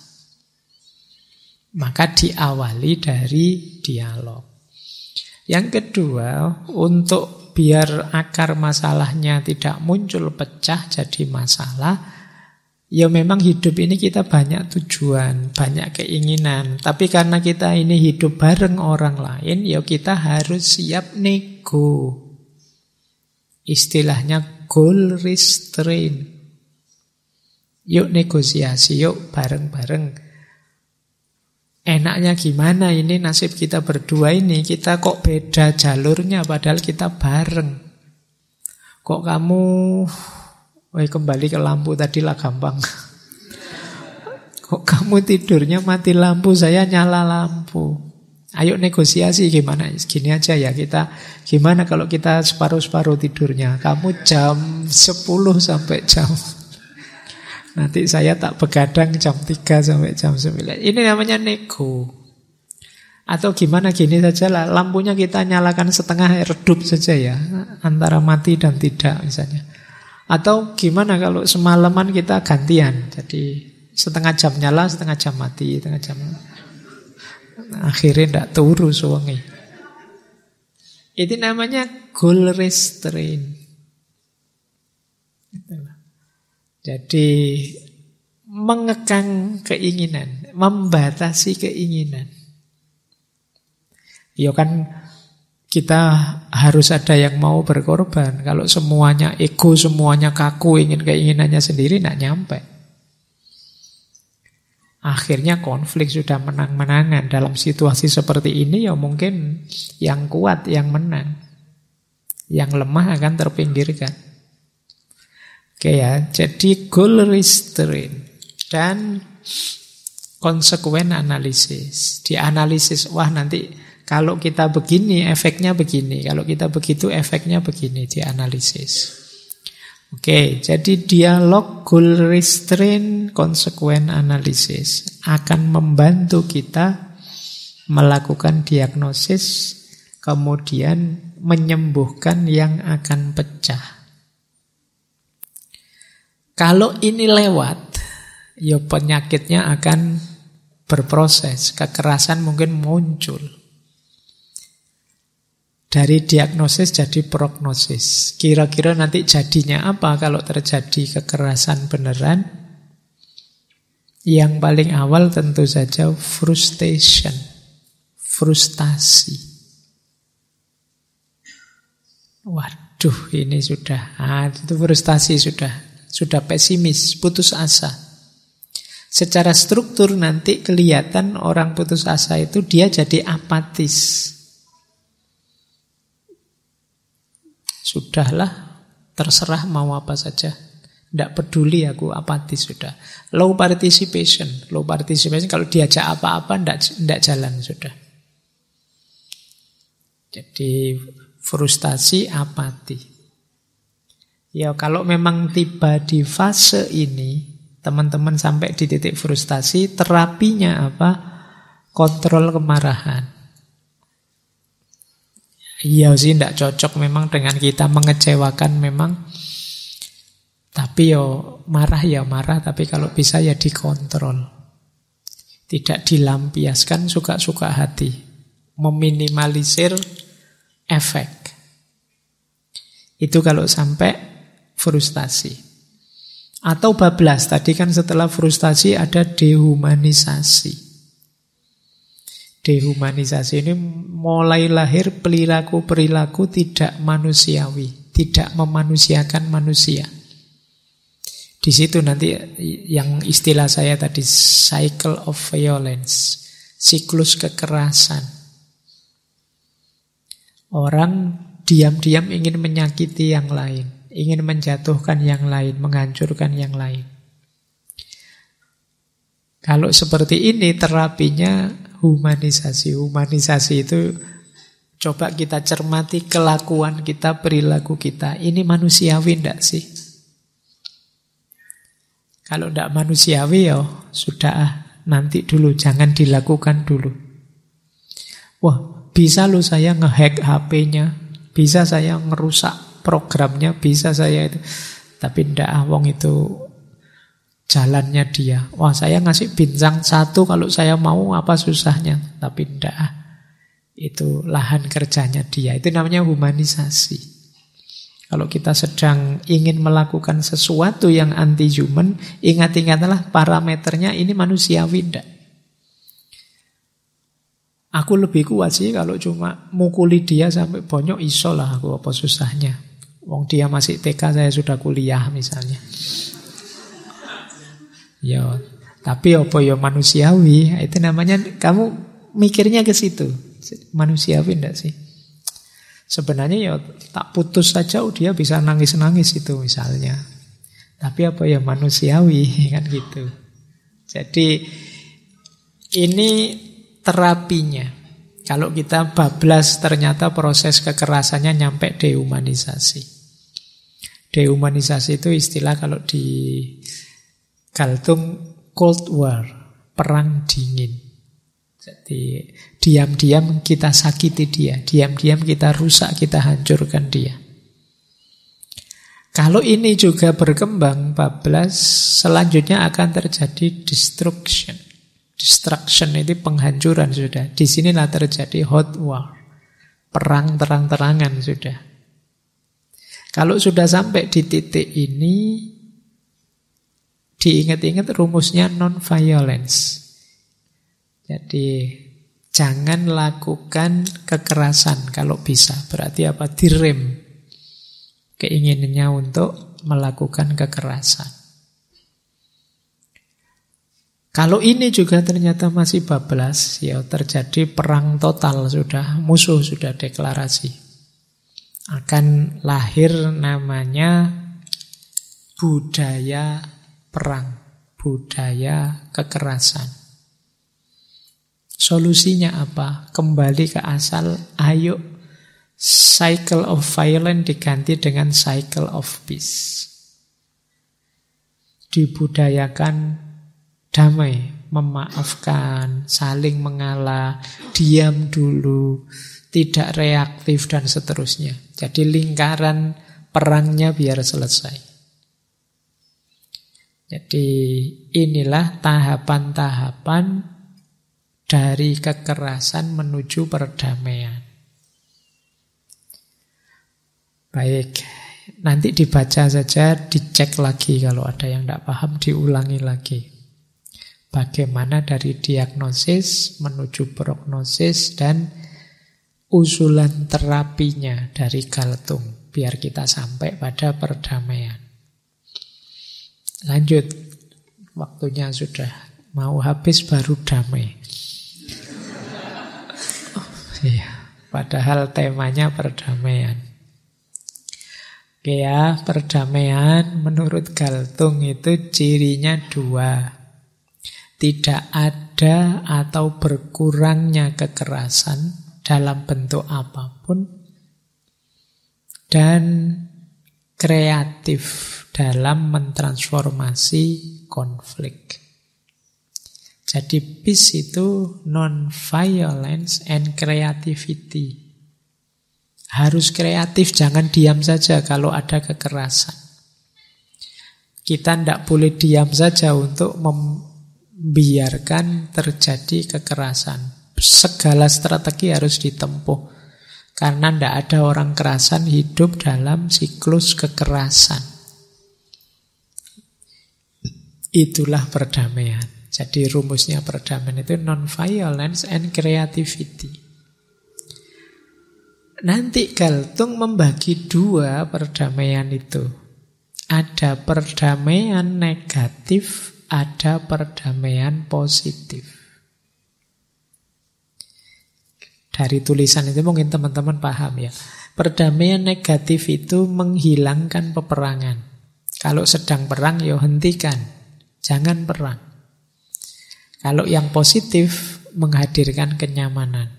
Maka diawali dari dialog. Yang kedua, untuk biar akar masalahnya tidak muncul pecah jadi masalah, ya memang hidup ini kita banyak tujuan, banyak keinginan. Tapi karena kita ini hidup bareng orang lain, ya kita harus siap nego. Istilahnya goal restraint. Yuk negosiasi, yuk bareng-bareng. Enaknya gimana ini nasib kita berdua ini? Kita kok beda jalurnya padahal kita bareng. Kok kamu kembali ke lampu tadi lah gampang. Kok kamu tidurnya mati lampu, saya nyala lampu. Ayo negosiasi gimana? Gini aja ya, kita gimana kalau kita separuh-separuh tidurnya? Kamu jam 10 sampai jam nanti saya tak begadang jam 3 sampai jam 9. Ini namanya nego. Atau gimana, gini saja lah, lampunya kita nyalakan setengah, redup saja ya, antara mati dan tidak misalnya. Atau gimana kalau semalaman kita gantian, jadi setengah jam nyala, setengah jam mati, setengah jam. Akhirnya ndak turu suwengi. Itu namanya goal restraint. Jadi mengekang keinginan, membatasi keinginan. Ya kan kita harus ada yang mau berkorban. Kalau semuanya ego, semuanya kaku, ingin keinginannya sendiri, nggak nyampe. Akhirnya konflik sudah menang-menangan. Dalam situasi seperti ini ya mungkin yang kuat yang menang. Yang lemah akan terpinggirkan. Oke ya, jadi goal restraint dan konsekuen analisis. Dianalisis, wah nanti kalau kita begini efeknya begini, kalau kita begitu efeknya begini, dianalisis. Oke, jadi dialog goal restraint, konsekuen analisis akan membantu kita melakukan diagnosis, kemudian menyembuhkan yang akan pecah. Kalau ini lewat, ya penyakitnya akan berproses, kekerasan mungkin muncul. Dari diagnosis jadi prognosis. Kira-kira nanti jadinya apa kalau terjadi kekerasan beneran? Yang paling awal tentu saja frustration. Frustasi. Waduh, ini sudah. Itu frustasi sudah pesimis, putus asa. Secara struktur nanti kelihatan orang putus asa itu dia jadi apatis. Sudahlah, terserah mau apa saja. Tidak peduli aku, apatis sudah. Low participation kalau diajak apa-apa tidak jalan sudah. Jadi frustasi, apati. Ya kalau memang tiba di fase ini, teman-teman sampai di titik frustasi, terapinya apa? Kontrol kemarahan. Iya sih, tidak cocok memang dengan kita, mengecewakan memang. Tapi ya marah, tapi kalau bisa ya dikontrol. Tidak dilampiaskan suka-suka hati. Meminimalisir efek. Itu kalau sampai frustasi. Atau bablas, tadi kan setelah frustasi ada dehumanisasi. Dehumanisasi ini mulai lahir perilaku-perilaku tidak manusiawi, tidak memanusiakan manusia. Di situ nanti yang istilah saya tadi, cycle of violence, siklus kekerasan. Orang diam-diam ingin menyakiti yang lain, ingin menjatuhkan yang lain, menghancurkan yang lain. Kalau seperti ini terapinya humanisasi. Humanisasi itu coba kita cermati kelakuan kita, perilaku kita. Ini manusiawi enggak sih? Kalau enggak manusiawi ya sudah nanti dulu, jangan dilakukan dulu. Wah, bisa loh saya ngehack HP-nya, bisa saya ngerusak programnya, bisa saya itu. Tapi enggak, wong itu jalannya dia. Wah, saya ngasih bintang 1 kalau saya mau, apa susahnya. Tapi enggak, itu lahan kerjanya dia. Itu namanya humanisasi. Kalau kita sedang ingin melakukan sesuatu yang anti-human, ingat-ingatlah parameternya ini manusiawi enggak. Aku lebih kuat sih kalau cuma mukuli dia sampai bonyok, iso lah aku, apa susahnya. Wong dia masih TK, saya sudah kuliah misalnya. Ya, tapi apa ya manusiawi, itu namanya kamu mikirnya ke situ. Manusiawi enggak sih? Sebenarnya ya tak putus saja dia bisa nangis-nangis itu misalnya. Tapi apa ya manusiawi kan gitu. Jadi ini terapinya. Kalau kita bablas ternyata proses kekerasannya nyampe dehumanisasi. Dehumanisasi itu istilah kalau di Galtung Cold War, perang dingin. Jadi diam-diam kita sakiti dia, diam-diam kita rusak, kita hancurkan dia. Kalau ini juga berkembang bablas, selanjutnya akan terjadi destruction. Destruction itu penghancuran sudah. Di sinilah terjadi hot war. Perang terang-terangan sudah. Kalau sudah sampai di titik ini, diingat-ingat rumusnya non-violence. Jadi jangan lakukan kekerasan kalau bisa. Berarti apa? Direm keinginannya untuk melakukan kekerasan. Kalau ini juga ternyata masih bablas, ya terjadi perang total sudah, musuh sudah deklarasi. Akan lahir namanya budaya perang, budaya kekerasan. Solusinya apa? Kembali ke asal, ayo cycle of violence diganti dengan cycle of peace. Dibudayakan damai, memaafkan, saling mengalah, diam dulu, tidak reaktif dan seterusnya. Jadi lingkaran perangnya biar selesai. Jadi inilah tahapan-tahapan dari kekerasan menuju perdamaian. Baik, nanti dibaca saja, dicek lagi kalau ada yang tidak paham, diulangi lagi. Bagaimana dari diagnosis menuju prognosis dan usulan terapinya dari Galtung, biar kita sampai pada perdamaian. Lanjut, waktunya sudah mau habis baru damai. Iya, padahal temanya perdamaian. Oke ya, perdamaian menurut Galtung itu cirinya 2. Tidak ada atau berkurangnya kekerasan dalam bentuk apapun, dan kreatif dalam mentransformasi konflik. Jadi peace itu non-violence and creativity. Harus kreatif, jangan diam saja kalau ada kekerasan. Kita tidak boleh diam saja untuk membiarkan terjadi kekerasan. Segala strategi harus ditempuh. Karena tidak ada orang kerasan hidup dalam siklus kekerasan. Itulah perdamaian. Jadi rumusnya perdamaian itu non-violence and creativity. Nanti Galtung membagi 2 perdamaian itu. Ada perdamaian negatif, ada perdamaian positif. Dari tulisan itu mungkin teman-teman paham ya. Perdamaian negatif itu menghilangkan peperangan. Kalau sedang perang, ya hentikan. Jangan perang. Kalau yang positif, menghadirkan kenyamanan.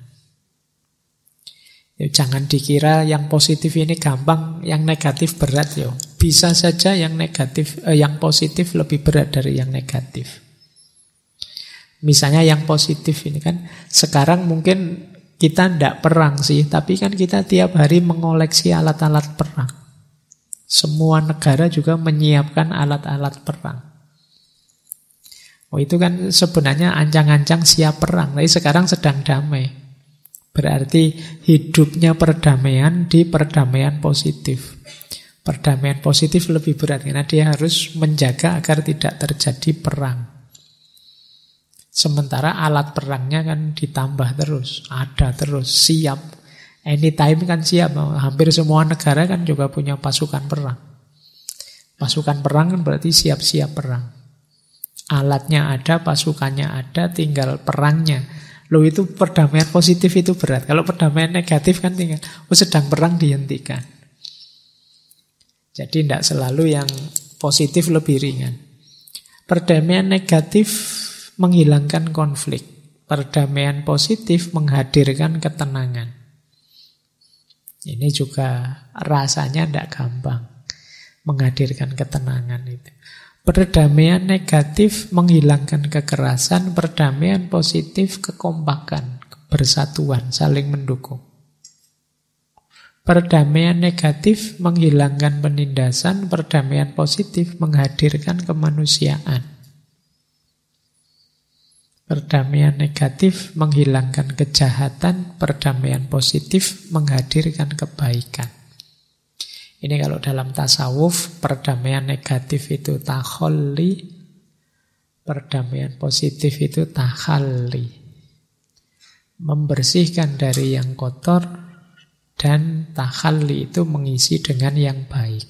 Ya, jangan dikira yang positif ini gampang, yang negatif berat. Ya. Bisa saja yang negatif, yang positif lebih berat dari yang negatif. Misalnya yang positif ini kan, sekarang mungkin kita tidak perang sih, tapi kan kita tiap hari mengoleksi alat-alat perang. Semua negara juga menyiapkan alat-alat perang. Oh itu kan sebenarnya ancang-ancang siap perang, tapi sekarang sedang damai. Berarti hidupnya perdamaian di perdamaian positif. Perdamaian positif lebih berat, karena dia harus menjaga agar tidak terjadi perang. Sementara alat perangnya kan ditambah terus, ada terus, siap. Anytime kan siap. Hampir semua negara kan juga punya pasukan perang. Pasukan perang kan berarti siap-siap perang. Alatnya ada, pasukannya ada, tinggal perangnya. Loh itu perdamaian positif itu berat. Kalau perdamaian negatif kan tinggal, sedang perang dihentikan. Jadi tidak selalu yang positif lebih ringan. Perdamaian negatif menghilangkan konflik. Perdamaian positif menghadirkan ketenangan. Ini juga rasanya tidak gampang. Menghadirkan ketenangan itu. Perdamaian negatif menghilangkan kekerasan, perdamaian positif kekompakan, kebersatuan, saling mendukung. Perdamaian negatif menghilangkan penindasan, perdamaian positif menghadirkan kemanusiaan. Perdamaian negatif menghilangkan kejahatan, perdamaian positif menghadirkan kebaikan. Ini kalau dalam tasawuf, perdamaian negatif itu takholli, perdamaian positif itu takhalli. Membersihkan dari yang kotor, dan takhalli itu mengisi dengan yang baik.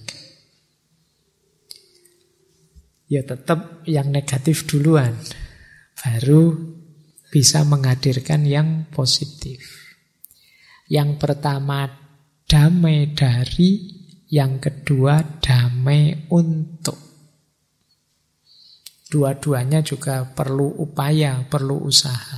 Ya tetap yang negatif duluan, baru bisa menghadirkan yang positif. Yang pertama damai dari, yang kedua damai untuk. Dua-duanya juga perlu upaya, perlu usaha.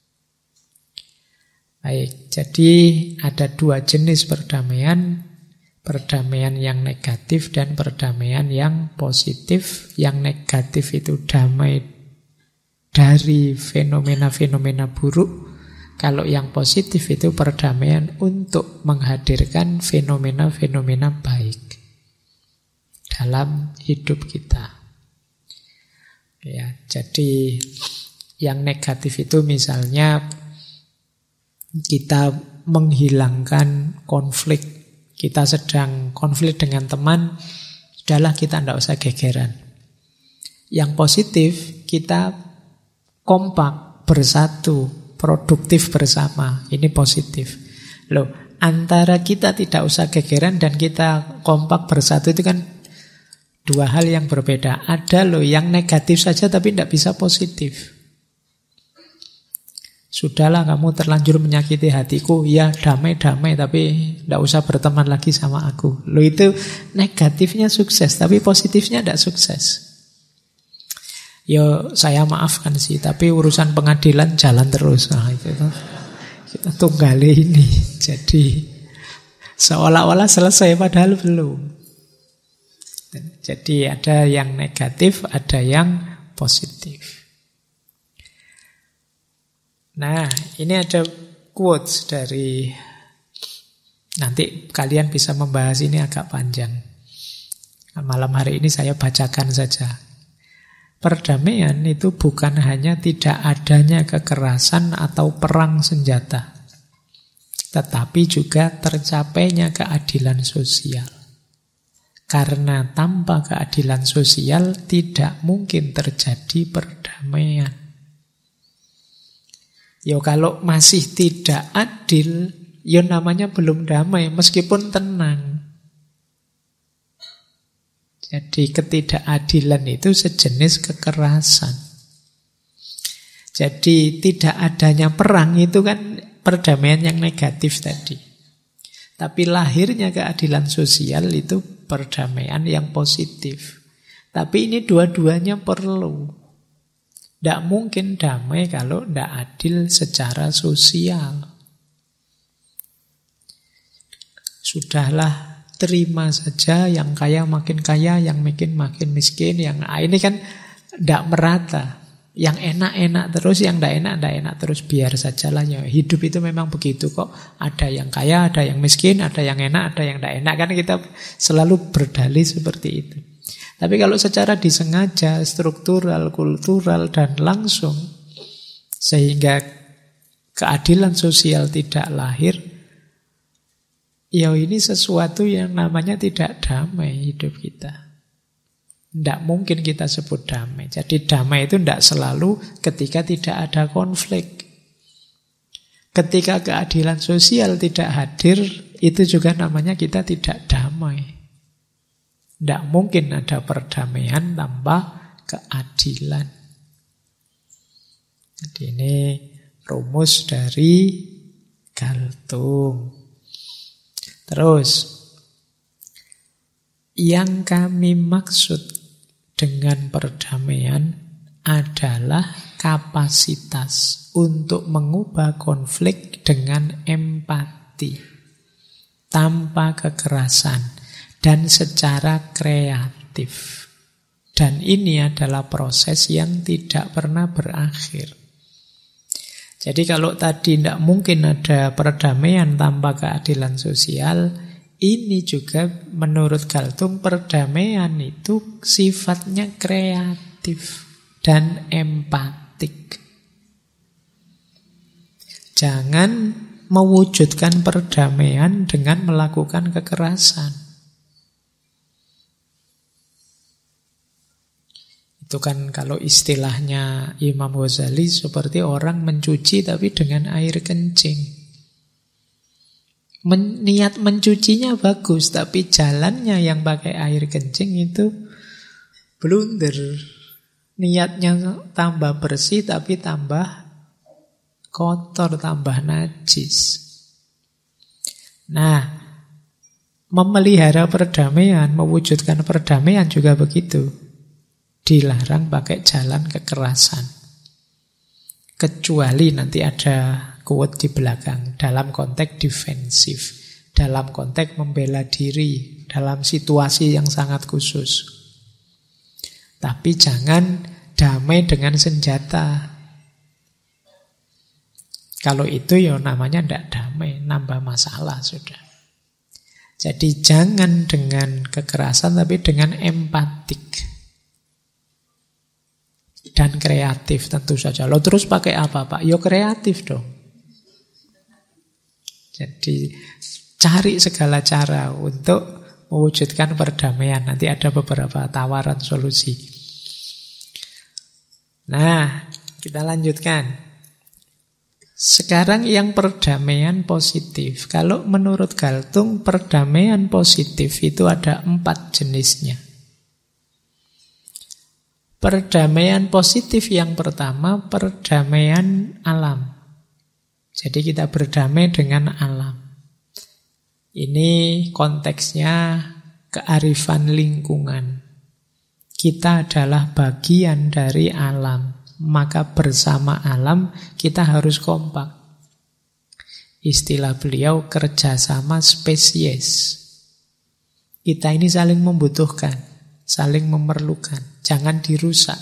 Baik, jadi ada dua jenis perdamaian. Perdamaian yang negatif dan perdamaian yang positif. Yang negatif itu damai dari fenomena-fenomena buruk. Kalau yang positif itu perdamaian untuk menghadirkan fenomena-fenomena baik dalam hidup kita. Ya, jadi yang negatif itu misalnya kita menghilangkan konflik. Kita sedang konflik dengan teman, sudahlah kita tidak usah gegeran. Yang positif, kita kompak, bersatu, produktif bersama. Ini positif. Loh, antara kita tidak usah gegeran dan kita kompak bersatu itu kan dua hal yang berbeda. Ada loh yang negatif saja tapi tidak bisa positif. Sudahlah kamu terlanjur menyakiti hatiku, ya damai-damai tapi tidak usah berteman lagi sama aku. Loh itu negatifnya sukses tapi positifnya tidak sukses. Ya saya maafkan sih, tapi urusan pengadilan jalan terus. Nah, itu kita tunggali ini. Jadi seolah-olah selesai padahal belum. Jadi ada yang negatif, ada yang positif. Nah, ini ada quotes dari, nanti kalian bisa membahas ini agak panjang. Malam hari ini saya bacakan saja. Perdamaian itu bukan hanya tidak adanya kekerasan atau perang senjata, tetapi juga tercapainya keadilan sosial. Karena tanpa keadilan sosial tidak mungkin terjadi perdamaian. Ya kalau masih tidak adil, ya namanya belum damai meskipun tenang. Jadi ketidakadilan itu sejenis kekerasan. Jadi tidak adanya perang itu kan perdamaian yang negatif tadi. Tapi lahirnya keadilan sosial itu perdamaian yang positif. Tapi ini dua-duanya perlu. Tidak mungkin damai kalau tidak adil secara sosial. Sudahlah, terima saja yang kaya makin kaya, yang makin miskin, yang ini kan tidak merata. Yang enak-enak terus, yang tidak enak terus, biar sajalah ya. Hidup itu memang begitu kok. Ada yang kaya, ada yang miskin, ada yang enak, ada yang tidak enak. Kan kita selalu berdalih seperti itu. Tapi kalau secara disengaja, struktural, kultural, dan langsung, sehingga keadilan sosial tidak lahir, ya ini sesuatu yang namanya tidak damai hidup kita. Tidak mungkin kita sebut damai. Jadi damai itu tidak selalu ketika tidak ada konflik. Ketika keadilan sosial tidak hadir, itu juga namanya kita tidak damai. Tidak mungkin ada perdamaian tanpa keadilan. Jadi ini rumus dari Galtung. Terus, yang kami maksud dengan perdamaian adalah kapasitas untuk mengubah konflik dengan empati, tanpa kekerasan, dan secara kreatif. Dan ini adalah proses yang tidak pernah berakhir. Jadi kalau tadi tidak mungkin ada perdamaian tanpa keadilan sosial, ini juga menurut Galtung perdamaian itu sifatnya kreatif dan empatik. Jangan mewujudkan perdamaian dengan melakukan kekerasan. Itu kan kalau istilahnya Imam Ghazali seperti orang mencuci tapi dengan air kencing. Niat mencucinya bagus, tapi jalannya yang pakai air kencing itu blunder. Niatnya tambah bersih tapi tambah kotor, tambah najis. Nah, memelihara perdamaian, mewujudkan perdamaian juga begitu. Dilarang pakai jalan kekerasan. Kecuali nanti ada quote di belakang, dalam konteks defensif, dalam konteks membela diri, dalam situasi yang sangat khusus. Tapi jangan damai dengan senjata. Kalau itu ya namanya tidak damai, nambah masalah sudah. Jadi jangan dengan kekerasan tapi dengan empatik. Dan kreatif tentu saja. Lo terus pakai apa, Pak? Yo kreatif dong. Jadi cari segala cara untuk mewujudkan perdamaian. Nanti ada beberapa tawaran solusi. Nah, kita lanjutkan. Sekarang yang perdamaian positif. Kalau menurut Galtung, perdamaian positif itu ada 4 jenisnya. Perdamaian positif yang pertama, perdamaian alam. Jadi kita berdamai dengan alam. Ini konteksnya kearifan lingkungan. Kita adalah bagian dari alam. Maka bersama alam kita harus kompak. Istilah beliau kerjasama spesies. Kita ini saling membutuhkan, saling memerlukan. Jangan dirusak.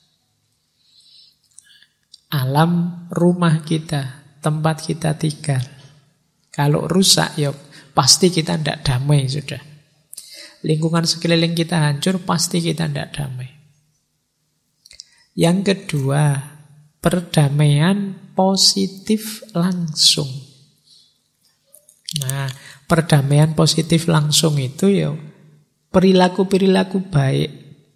Alam rumah kita, tempat kita tinggal. Kalau rusak, ya pasti kita tidak damai sudah. Lingkungan sekeliling kita hancur, pasti kita tidak damai. Yang kedua, perdamaian positif langsung. Nah, perdamaian positif langsung itu ya perilaku-perilaku baik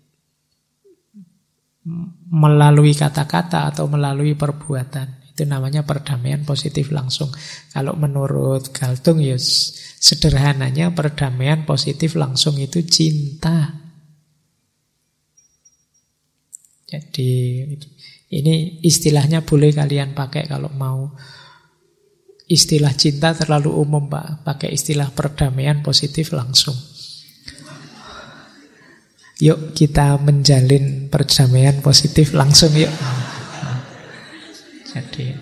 melalui kata-kata atau melalui perbuatan. Itu namanya perdamaian positif langsung. Kalau menurut Galtung ya sederhananya perdamaian positif langsung itu cinta. Jadi ini istilahnya boleh kalian pakai kalau mau. Istilah cinta terlalu umum, Pak. Pakai istilah perdamaian positif langsung. Yuk kita menjalin perdamaian positif langsung yuk. Jadi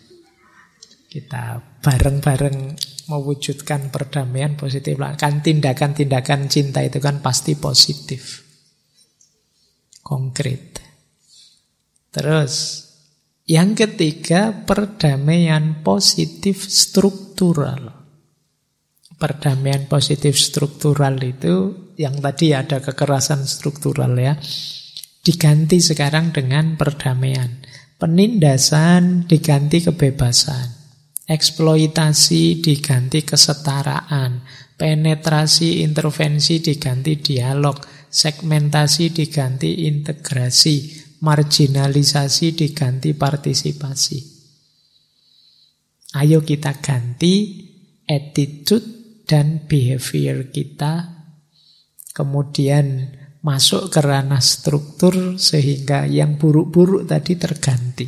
kita bareng-bareng mewujudkan perdamaian positif. Kan tindakan-tindakan cinta itu kan pasti positif, konkret. Terus yang ketiga, perdamaian positif struktural. Perdamaian positif struktural itu yang tadi ada kekerasan struktural ya, diganti sekarang dengan perdamaian. Penindasan diganti kebebasan, eksploitasi diganti kesetaraan, penetrasi intervensi diganti dialog, segmentasi diganti integrasi, marginalisasi diganti partisipasi. Ayo kita ganti attitude dan behavior kita, kemudian masuk ke ranah struktur sehingga yang buruk-buruk tadi terganti.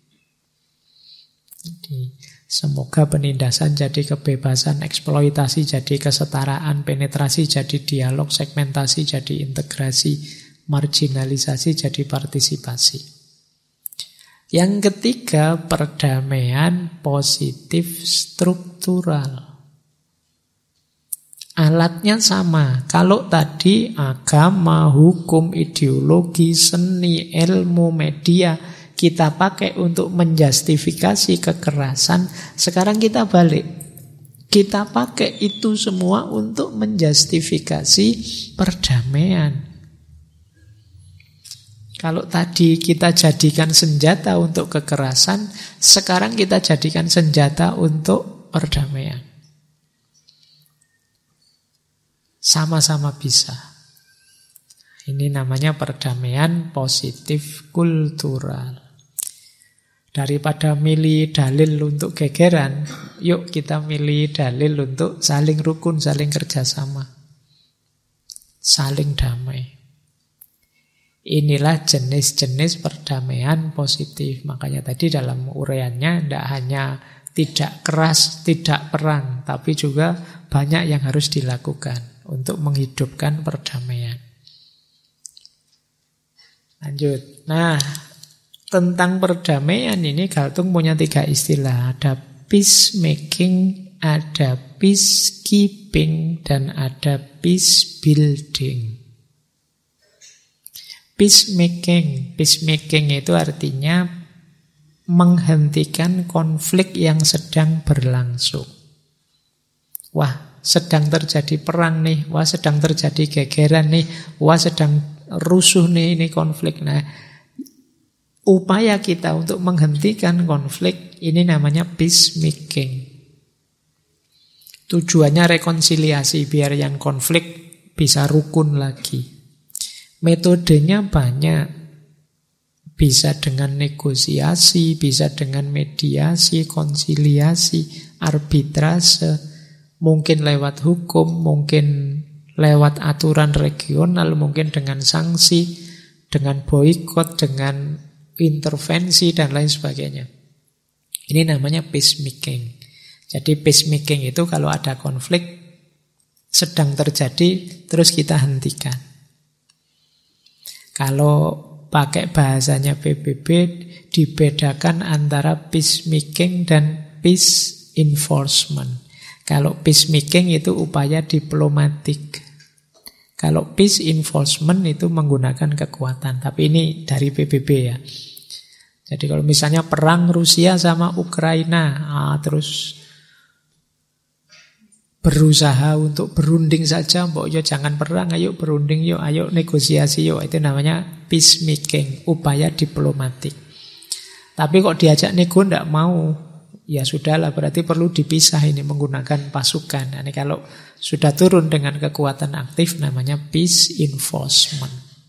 Jadi, semoga penindasan jadi kebebasan, eksploitasi jadi kesetaraan, penetrasi jadi dialog, segmentasi jadi integrasi, marginalisasi jadi partisipasi. Yang ketiga, perdamaian positif struktural. Alatnya sama. Kalau tadi agama, hukum, ideologi, seni, ilmu, media kita pakai untuk menjustifikasi kekerasan, sekarang kita balik. Kita pakai itu semua untuk menjustifikasi perdamaian. Kalau tadi kita jadikan senjata untuk kekerasan, sekarang kita jadikan senjata untuk perdamaian. Sama-sama bisa. Ini namanya perdamaian positif kultural. Daripada milih dalil untuk gegeran, yuk kita milih dalil untuk saling rukun, saling kerjasama, saling damai. Inilah jenis-jenis perdamaian positif. Makanya tadi dalam uraiannya tidak hanya tidak keras, tidak perang, tapi juga banyak yang harus dilakukan untuk menghidupkan perdamaian. Lanjut. Nah, tentang perdamaian ini Galtung punya 3 istilah. Ada peacemaking, ada peacekeeping, dan ada peace building. Peacemaking. Peacemaking itu artinya menghentikan konflik yang sedang berlangsung. Wah, sedang terjadi perang nih. Wah, sedang terjadi gegeran nih. Wah, sedang rusuh nih, ini konflik. Nah, upaya kita untuk menghentikan konflik ini namanya peacemaking. Tujuannya rekonsiliasi biar yang konflik bisa rukun lagi. Metodenya banyak. Bisa dengan negosiasi, bisa dengan mediasi, konsiliasi, arbitrase, mungkin lewat hukum, mungkin lewat aturan regional, mungkin dengan sanksi, dengan boikot, dengan intervensi, dan lain sebagainya. Ini namanya peacemaking. Jadi peacemaking itu kalau ada konflik sedang terjadi, terus kita hentikan. Kalau pakai bahasanya PBB, dibedakan antara peacemaking dan peace enforcement. Kalau peacemaking itu upaya diplomatik. Kalau peace enforcement itu menggunakan kekuatan. Tapi ini dari PBB ya. Jadi kalau misalnya perang Rusia sama Ukraina, terus berusaha untuk berunding saja, mbok yo jangan perang, ayo berunding yuk, ayo negosiasi yuk. Itu namanya peacemaking, upaya diplomatik. Tapi kok diajak nego ndak mau, ya sudahlah, berarti perlu dipisah ini menggunakan pasukan. Ini kalau sudah turun dengan kekuatan aktif namanya peace enforcement.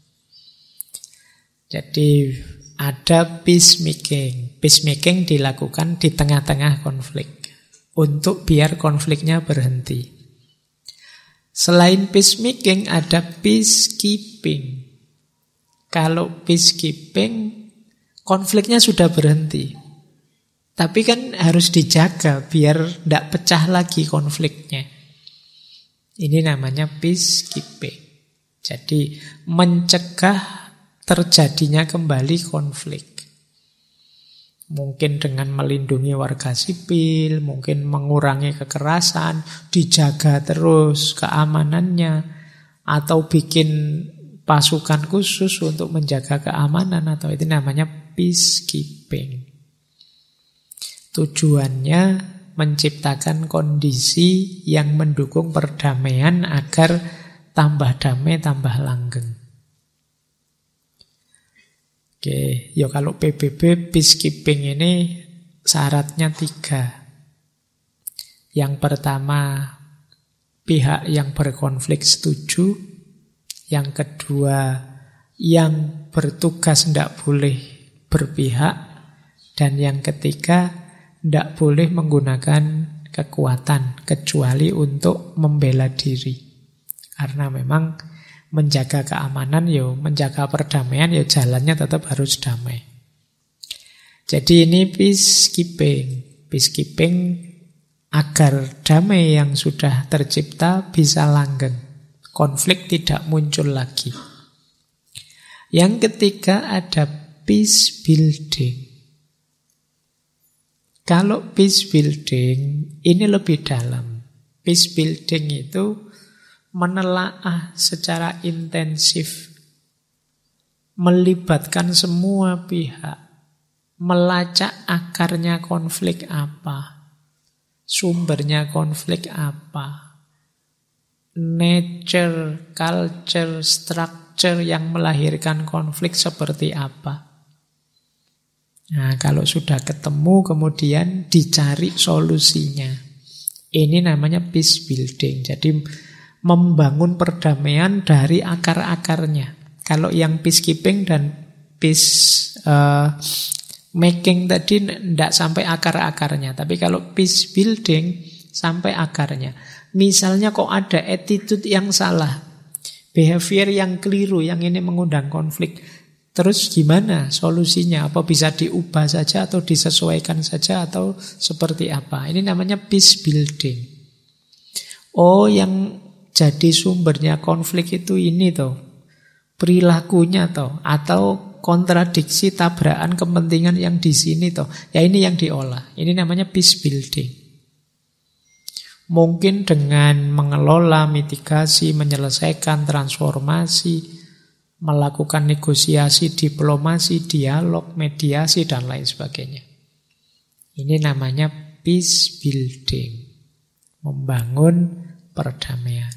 Jadi ada peacemaking. Peacemaking dilakukan di tengah-tengah konflik untuk biar konfliknya berhenti. Selain peacemaking ada peacekeeping. Kalau peacekeeping konfliknya sudah berhenti, tapi kan harus dijaga biar tidak pecah lagi konfliknya. Ini namanya peacekeeping. Jadi mencegah terjadinya kembali konflik. Mungkin dengan melindungi warga sipil, mungkin mengurangi kekerasan, dijaga terus keamanannya, atau bikin pasukan khusus untuk menjaga keamanan, atau itu namanya peacekeeping. Tujuannya menciptakan kondisi yang mendukung perdamaian agar tambah damai, tambah langgeng. Oke, ya kalau PBB peacekeeping ini syaratnya 3. Yang pertama, pihak yang berkonflik setuju. Yang kedua, yang bertugas tidak boleh berpihak. Dan yang ketiga, tidak boleh menggunakan kekuatan kecuali untuk membela diri. Karena memang menjaga keamanan, menjaga perdamaian, jalannya tetap harus damai. Jadi ini peacekeeping. Peacekeeping agar damai yang sudah tercipta bisa langgeng. Konflik tidak muncul lagi. Yang ketiga ada peace building. Kalau peace building ini lebih dalam. Peace building itu menelaah secara intensif, melibatkan semua pihak, melacak akarnya konflik apa, sumbernya konflik apa, nature, culture, structure yang melahirkan konflik seperti apa. Nah, kalau sudah ketemu kemudian dicari solusinya. Ini namanya peace building. Jadi membangun perdamaian dari akar-akarnya. Kalau yang peacekeeping dan peace making tadi tidak sampai akar-akarnya. Tapi kalau peace building sampai akarnya. Misalnya kok ada attitude yang salah, behavior yang keliru, yang ini mengundang konflik. Terus gimana solusinya? Apa bisa diubah saja atau disesuaikan saja atau seperti apa? Ini namanya peace building. Oh, yang jadi sumbernya konflik itu ini toh, perilakunya toh, atau kontradiksi tabrakan kepentingan yang di sini toh. Ya ini yang diolah. Ini namanya peace building. Mungkin dengan mengelola, mitigasi, menyelesaikan, transformasi, melakukan negosiasi, diplomasi, dialog, mediasi, dan lain sebagainya. Ini namanya peace building. Membangun perdamaian.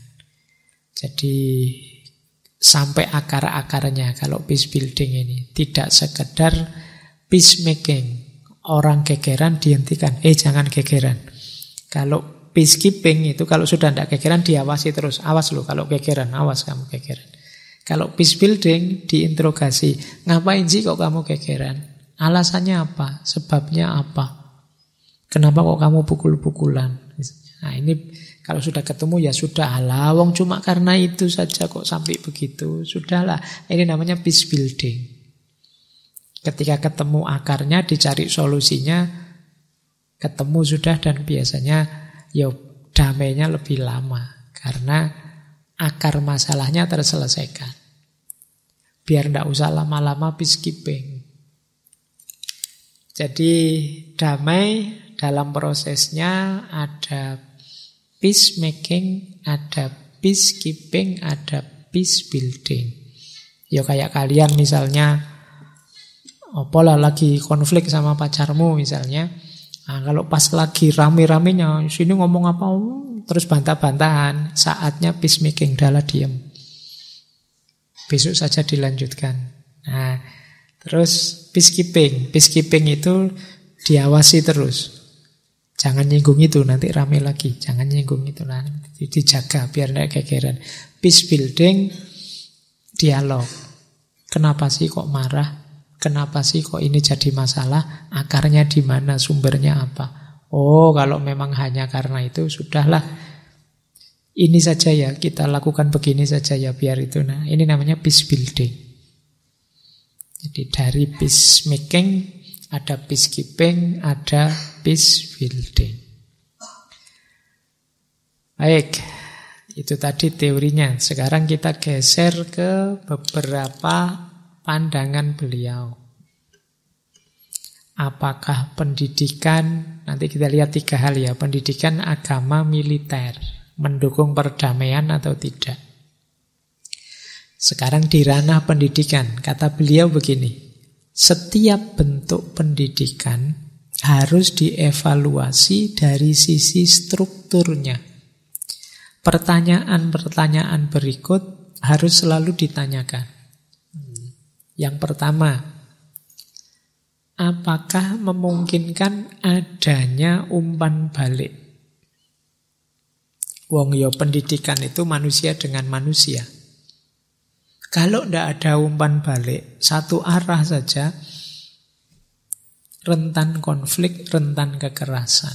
Jadi sampai akar-akarnya kalau peace building ini. Tidak sekedar peacemaking. Orang gegeran dihentikan. Jangan gegeran. Kalau peacekeeping itu kalau sudah tidak gegeran diawasi terus. Awas loh kalau gegeran, awas kamu gegeran. Kalau peace building diinterogasi, ngapain sih kok kamu gegeran? Alasannya apa? Sebabnya apa? Kenapa kok kamu pukul-pukulan? Nah ini kalau sudah ketemu ya sudah lah, wong cuma karena itu saja kok sampai begitu. Sudahlah, ini namanya peace building. Ketika ketemu akarnya, dicari solusinya, ketemu sudah dan biasanya ya damainya lebih lama. Karena akar masalahnya terselesaikan. Biar tidak usah lama-lama peacekeeping. Jadi damai dalam prosesnya ada peacemaking, ada peacekeeping, ada peace building. Ya kayak kalian misalnya, apalah lagi konflik sama pacarmu misalnya. Nah, kalau pas lagi rame-ramenya, sini ngomong apa, terus bantah-bantahan, saatnya peacemaking, adalah diam. Besok saja dilanjutkan. Nah, terus peacekeeping. Peacekeeping itu diawasi terus. Jangan nyinggung itu, nanti rame lagi. Jangan nyinggung itu, nanti dijaga biar tidak gegeran. Peace building, dialog. Kenapa sih kok marah? Kenapa sih kok ini jadi masalah? Akarnya di mana? Sumbernya apa? Oh, kalau memang hanya karena itu, sudahlah. Ini saja ya, kita lakukan begini saja ya, biar itu. Nah, ini namanya peace building. Jadi dari peacemaking, ada peacekeeping, ada peace building. Baik, itu tadi teorinya. Sekarang kita geser ke beberapa pandangan beliau. Apakah pendidikan, nanti kita lihat 3 hal ya, pendidikan, agama, militer, mendukung perdamaian atau tidak. Sekarang di ranah pendidikan, kata beliau begini, setiap bentuk pendidikan harus dievaluasi dari sisi strukturnya. Pertanyaan-pertanyaan berikut harus selalu ditanyakan. Yang pertama, apakah memungkinkan adanya umpan balik? Wong yo pendidikan itu manusia dengan manusia. Kalau tidak ada umpan balik, satu arah saja, rentan konflik, rentan kekerasan.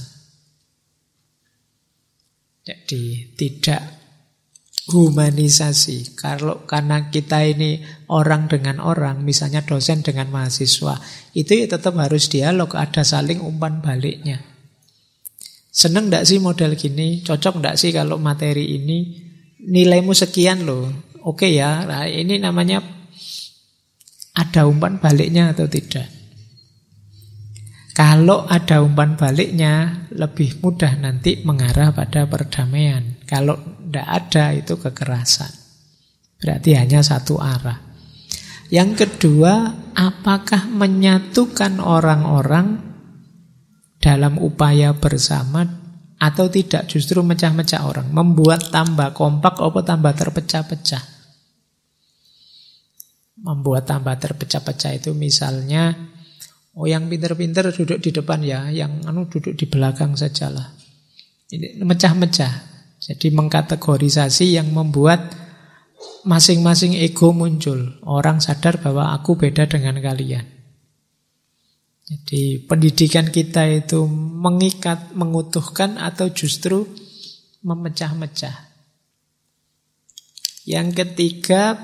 Jadi tidak humanisasi. Karena kita ini orang dengan orang, misalnya dosen dengan mahasiswa, itu ya tetap harus dialog, ada saling umpan baliknya. Seneng enggak sih model gini? Cocok enggak sih kalau materi ini? Nilaimu sekian loh. Oke ya, nah ini namanya ada umpan baliknya atau tidak. Kalau ada umpan baliknya, lebih mudah nanti mengarah pada perdamaian. Kalau enggak ada, itu kekerasan. Berarti hanya satu arah. Yang kedua, apakah menyatukan orang-orang dalam upaya bersama atau tidak, justru mecah-mecah orang, membuat tambah kompak atau tambah terpecah-pecah. Membuat tambah terpecah-pecah itu misalnya, yang pinter-pinter duduk di depan ya, yang duduk di belakang sajalah. Ini mecah-mecah. Jadi mengkategorisasi yang membuat masing-masing ego muncul. Orang sadar bahwa aku beda dengan kalian. Jadi pendidikan kita itu mengikat, mengutuhkan atau justru memecah-mecah. Yang ketiga,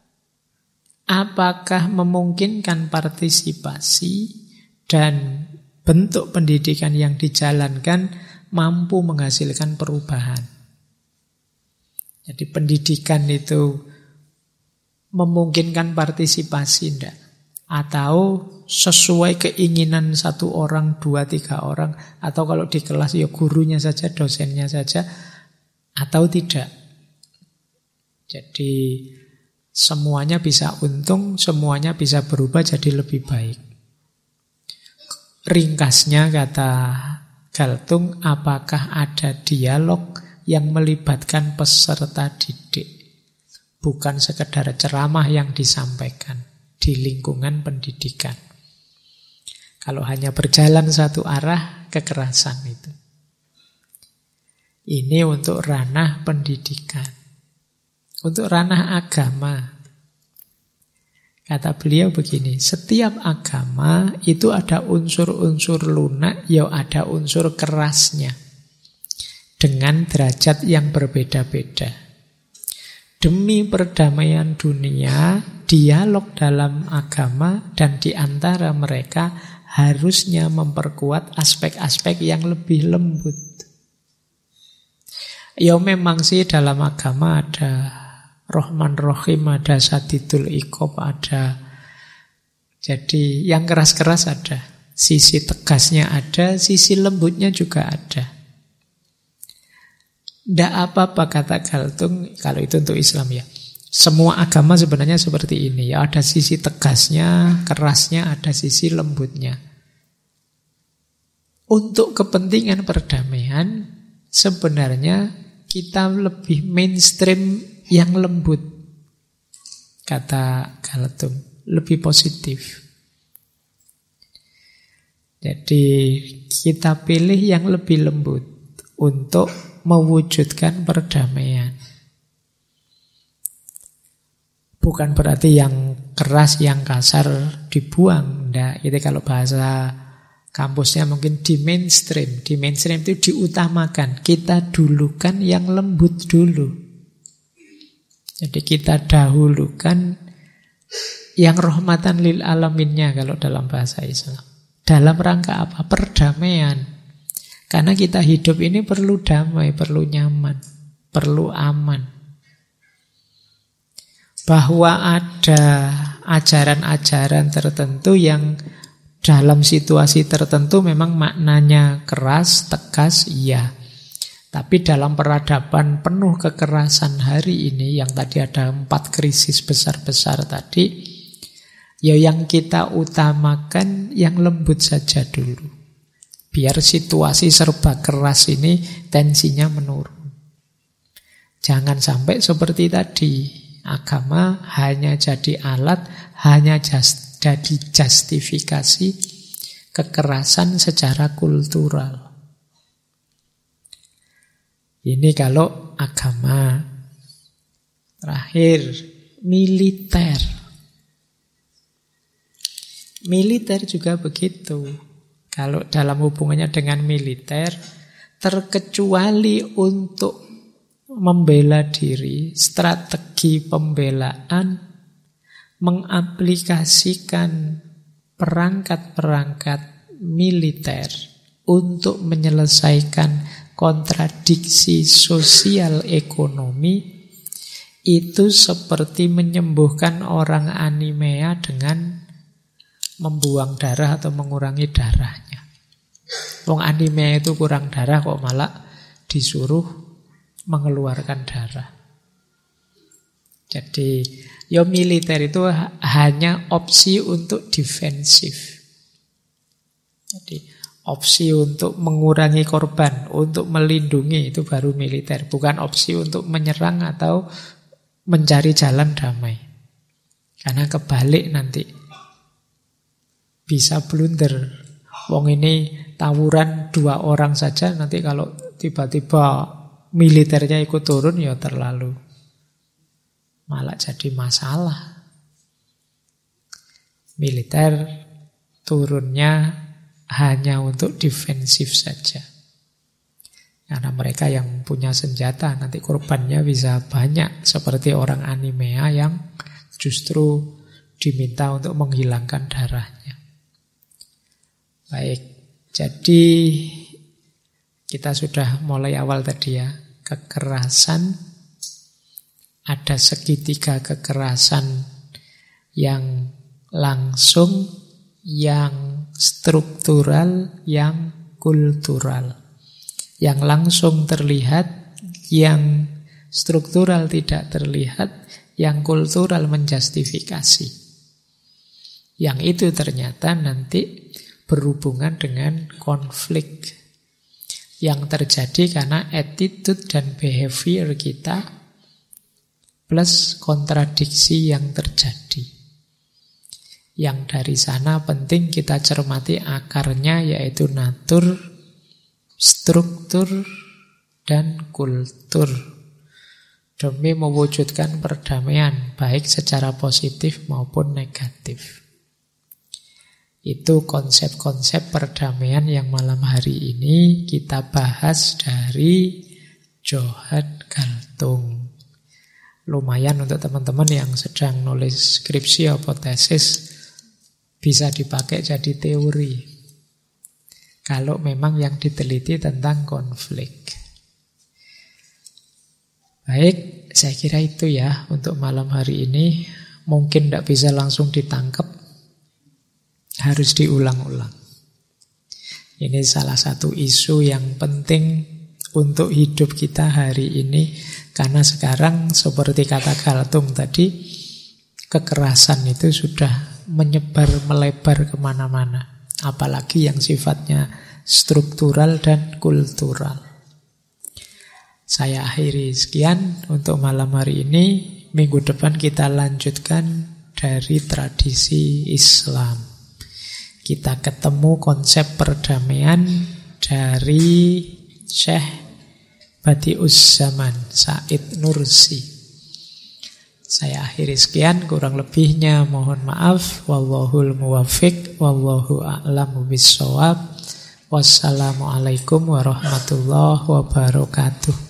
apakah memungkinkan partisipasi dan bentuk pendidikan yang dijalankan mampu menghasilkan perubahan. Jadi pendidikan itu memungkinkan partisipasi enggak? Atau sesuai keinginan satu orang, 2-3 orang, atau kalau di kelas ya gurunya saja, dosennya saja, atau tidak. Jadi semuanya bisa untung, semuanya bisa berubah jadi lebih baik. Ringkasnya kata Galtung, apakah ada dialog yang melibatkan peserta didik, bukan sekedar ceramah yang disampaikan di lingkungan pendidikan. Kalau hanya berjalan satu arah, kekerasan itu. Ini untuk ranah pendidikan. Untuk ranah agama, kata beliau begini, setiap agama itu ada unsur-unsur lunak, ya ada unsur kerasnya, dengan derajat yang berbeda-beda. Demi perdamaian dunia, dialog dalam agama dan di antara mereka harusnya memperkuat aspek-aspek yang lebih lembut. Ya memang sih dalam agama ada Rahman Rahim, ada Sadidul Iqab, ada. Jadi yang keras-keras ada, sisi tegasnya ada, sisi lembutnya juga ada. Tidak apa-apa kata Galtung, kalau itu untuk Islam ya. Semua agama sebenarnya seperti ini ya, ada sisi tegasnya, kerasnya, ada sisi lembutnya. Untuk kepentingan perdamaian sebenarnya kita lebih mainstream yang lembut, kata Galtung, lebih positif. Jadi kita pilih yang lebih lembut untuk mewujudkan perdamaian. Bukan berarti yang keras, yang kasar dibuang. Nggak, itu kalau bahasa kampusnya mungkin di mainstream. Di mainstream itu diutamakan. Kita dulukan yang lembut dulu. Jadi kita dahulukan yang rahmatan lil alaminnya kalau dalam bahasa Islam. Dalam rangka apa? Perdamaian. Karena kita hidup ini perlu damai, perlu nyaman, perlu aman. Bahwa ada ajaran-ajaran tertentu yang dalam situasi tertentu memang maknanya keras, tegas, iya. Tapi dalam peradaban penuh kekerasan hari ini, yang tadi ada 4 krisis besar-besar tadi, ya yang kita utamakan yang lembut saja dulu. Biar situasi serba keras ini tensinya menurun. Jangan sampai seperti tadi, agama hanya jadi alat, hanya jadi justifikasi kekerasan secara kultural. Ini kalau agama. Terakhir, militer. Militer juga begitu. Kalau dalam hubungannya dengan militer, terkecuali untuk membela diri, strategi pembelaan, mengaplikasikan perangkat-perangkat militer untuk menyelesaikan kontradiksi sosial ekonomi, itu seperti menyembuhkan orang anemia dengan membuang darah atau mengurangi darahnya. Wong anemia itu kurang darah kok malah disuruh mengeluarkan darah. Jadi militer itu hanya opsi untuk defensif. Jadi opsi untuk mengurangi korban, untuk melindungi, itu baru militer. Bukan opsi untuk menyerang atau mencari jalan damai. Karena kebalik nanti. Bisa blunder. Wong ini tawuran 2 orang saja, nanti kalau tiba-tiba militernya ikut turun, ya terlalu. Malah jadi masalah. Militer turunnya hanya untuk defensif saja. Karena mereka yang punya senjata, nanti korbannya bisa banyak. Seperti orang Animea yang justru diminta untuk menghilangkan darahnya. Baik, jadi kita sudah mulai awal tadi ya. Kekerasan, ada segitiga kekerasan yang langsung, yang struktural, yang kultural. Yang langsung terlihat, yang struktural tidak terlihat, yang kultural menjustifikasi. Yang itu ternyata nanti berhubungan dengan konflik yang terjadi karena attitude dan behavior kita plus kontradiksi yang terjadi. Yang dari sana penting kita cermati akarnya, yaitu natur, struktur, dan kultur. Demi mewujudkan perdamaian, baik secara positif maupun negatif. Itu konsep-konsep perdamaian yang malam hari ini kita bahas dari Johan Galtung. Lumayan untuk teman-teman yang sedang nulis skripsi atau tesis, bisa dipakai jadi teori. Kalau memang yang diteliti tentang konflik. Baik, saya kira itu ya untuk malam hari ini. Mungkin tidak bisa langsung ditangkap. Harus diulang-ulang. Ini salah satu isu yang penting untuk hidup kita hari ini. Karena sekarang seperti kata Galtung tadi, kekerasan itu sudah menyebar, melebar kemana-mana. Apalagi yang sifatnya struktural dan kultural. Saya akhiri sekian untuk malam hari ini. Minggu depan kita lanjutkan dari tradisi Islam. Kita ketemu konsep perdamaian dari Syekh Badi'uz Zaman, Said Nursi. Saya akhiri sekian, kurang lebihnya mohon maaf. Wallahul muwaffiq, wallahu a'lamu bissawab. Wassalamualaikum warahmatullahi wabarakatuh.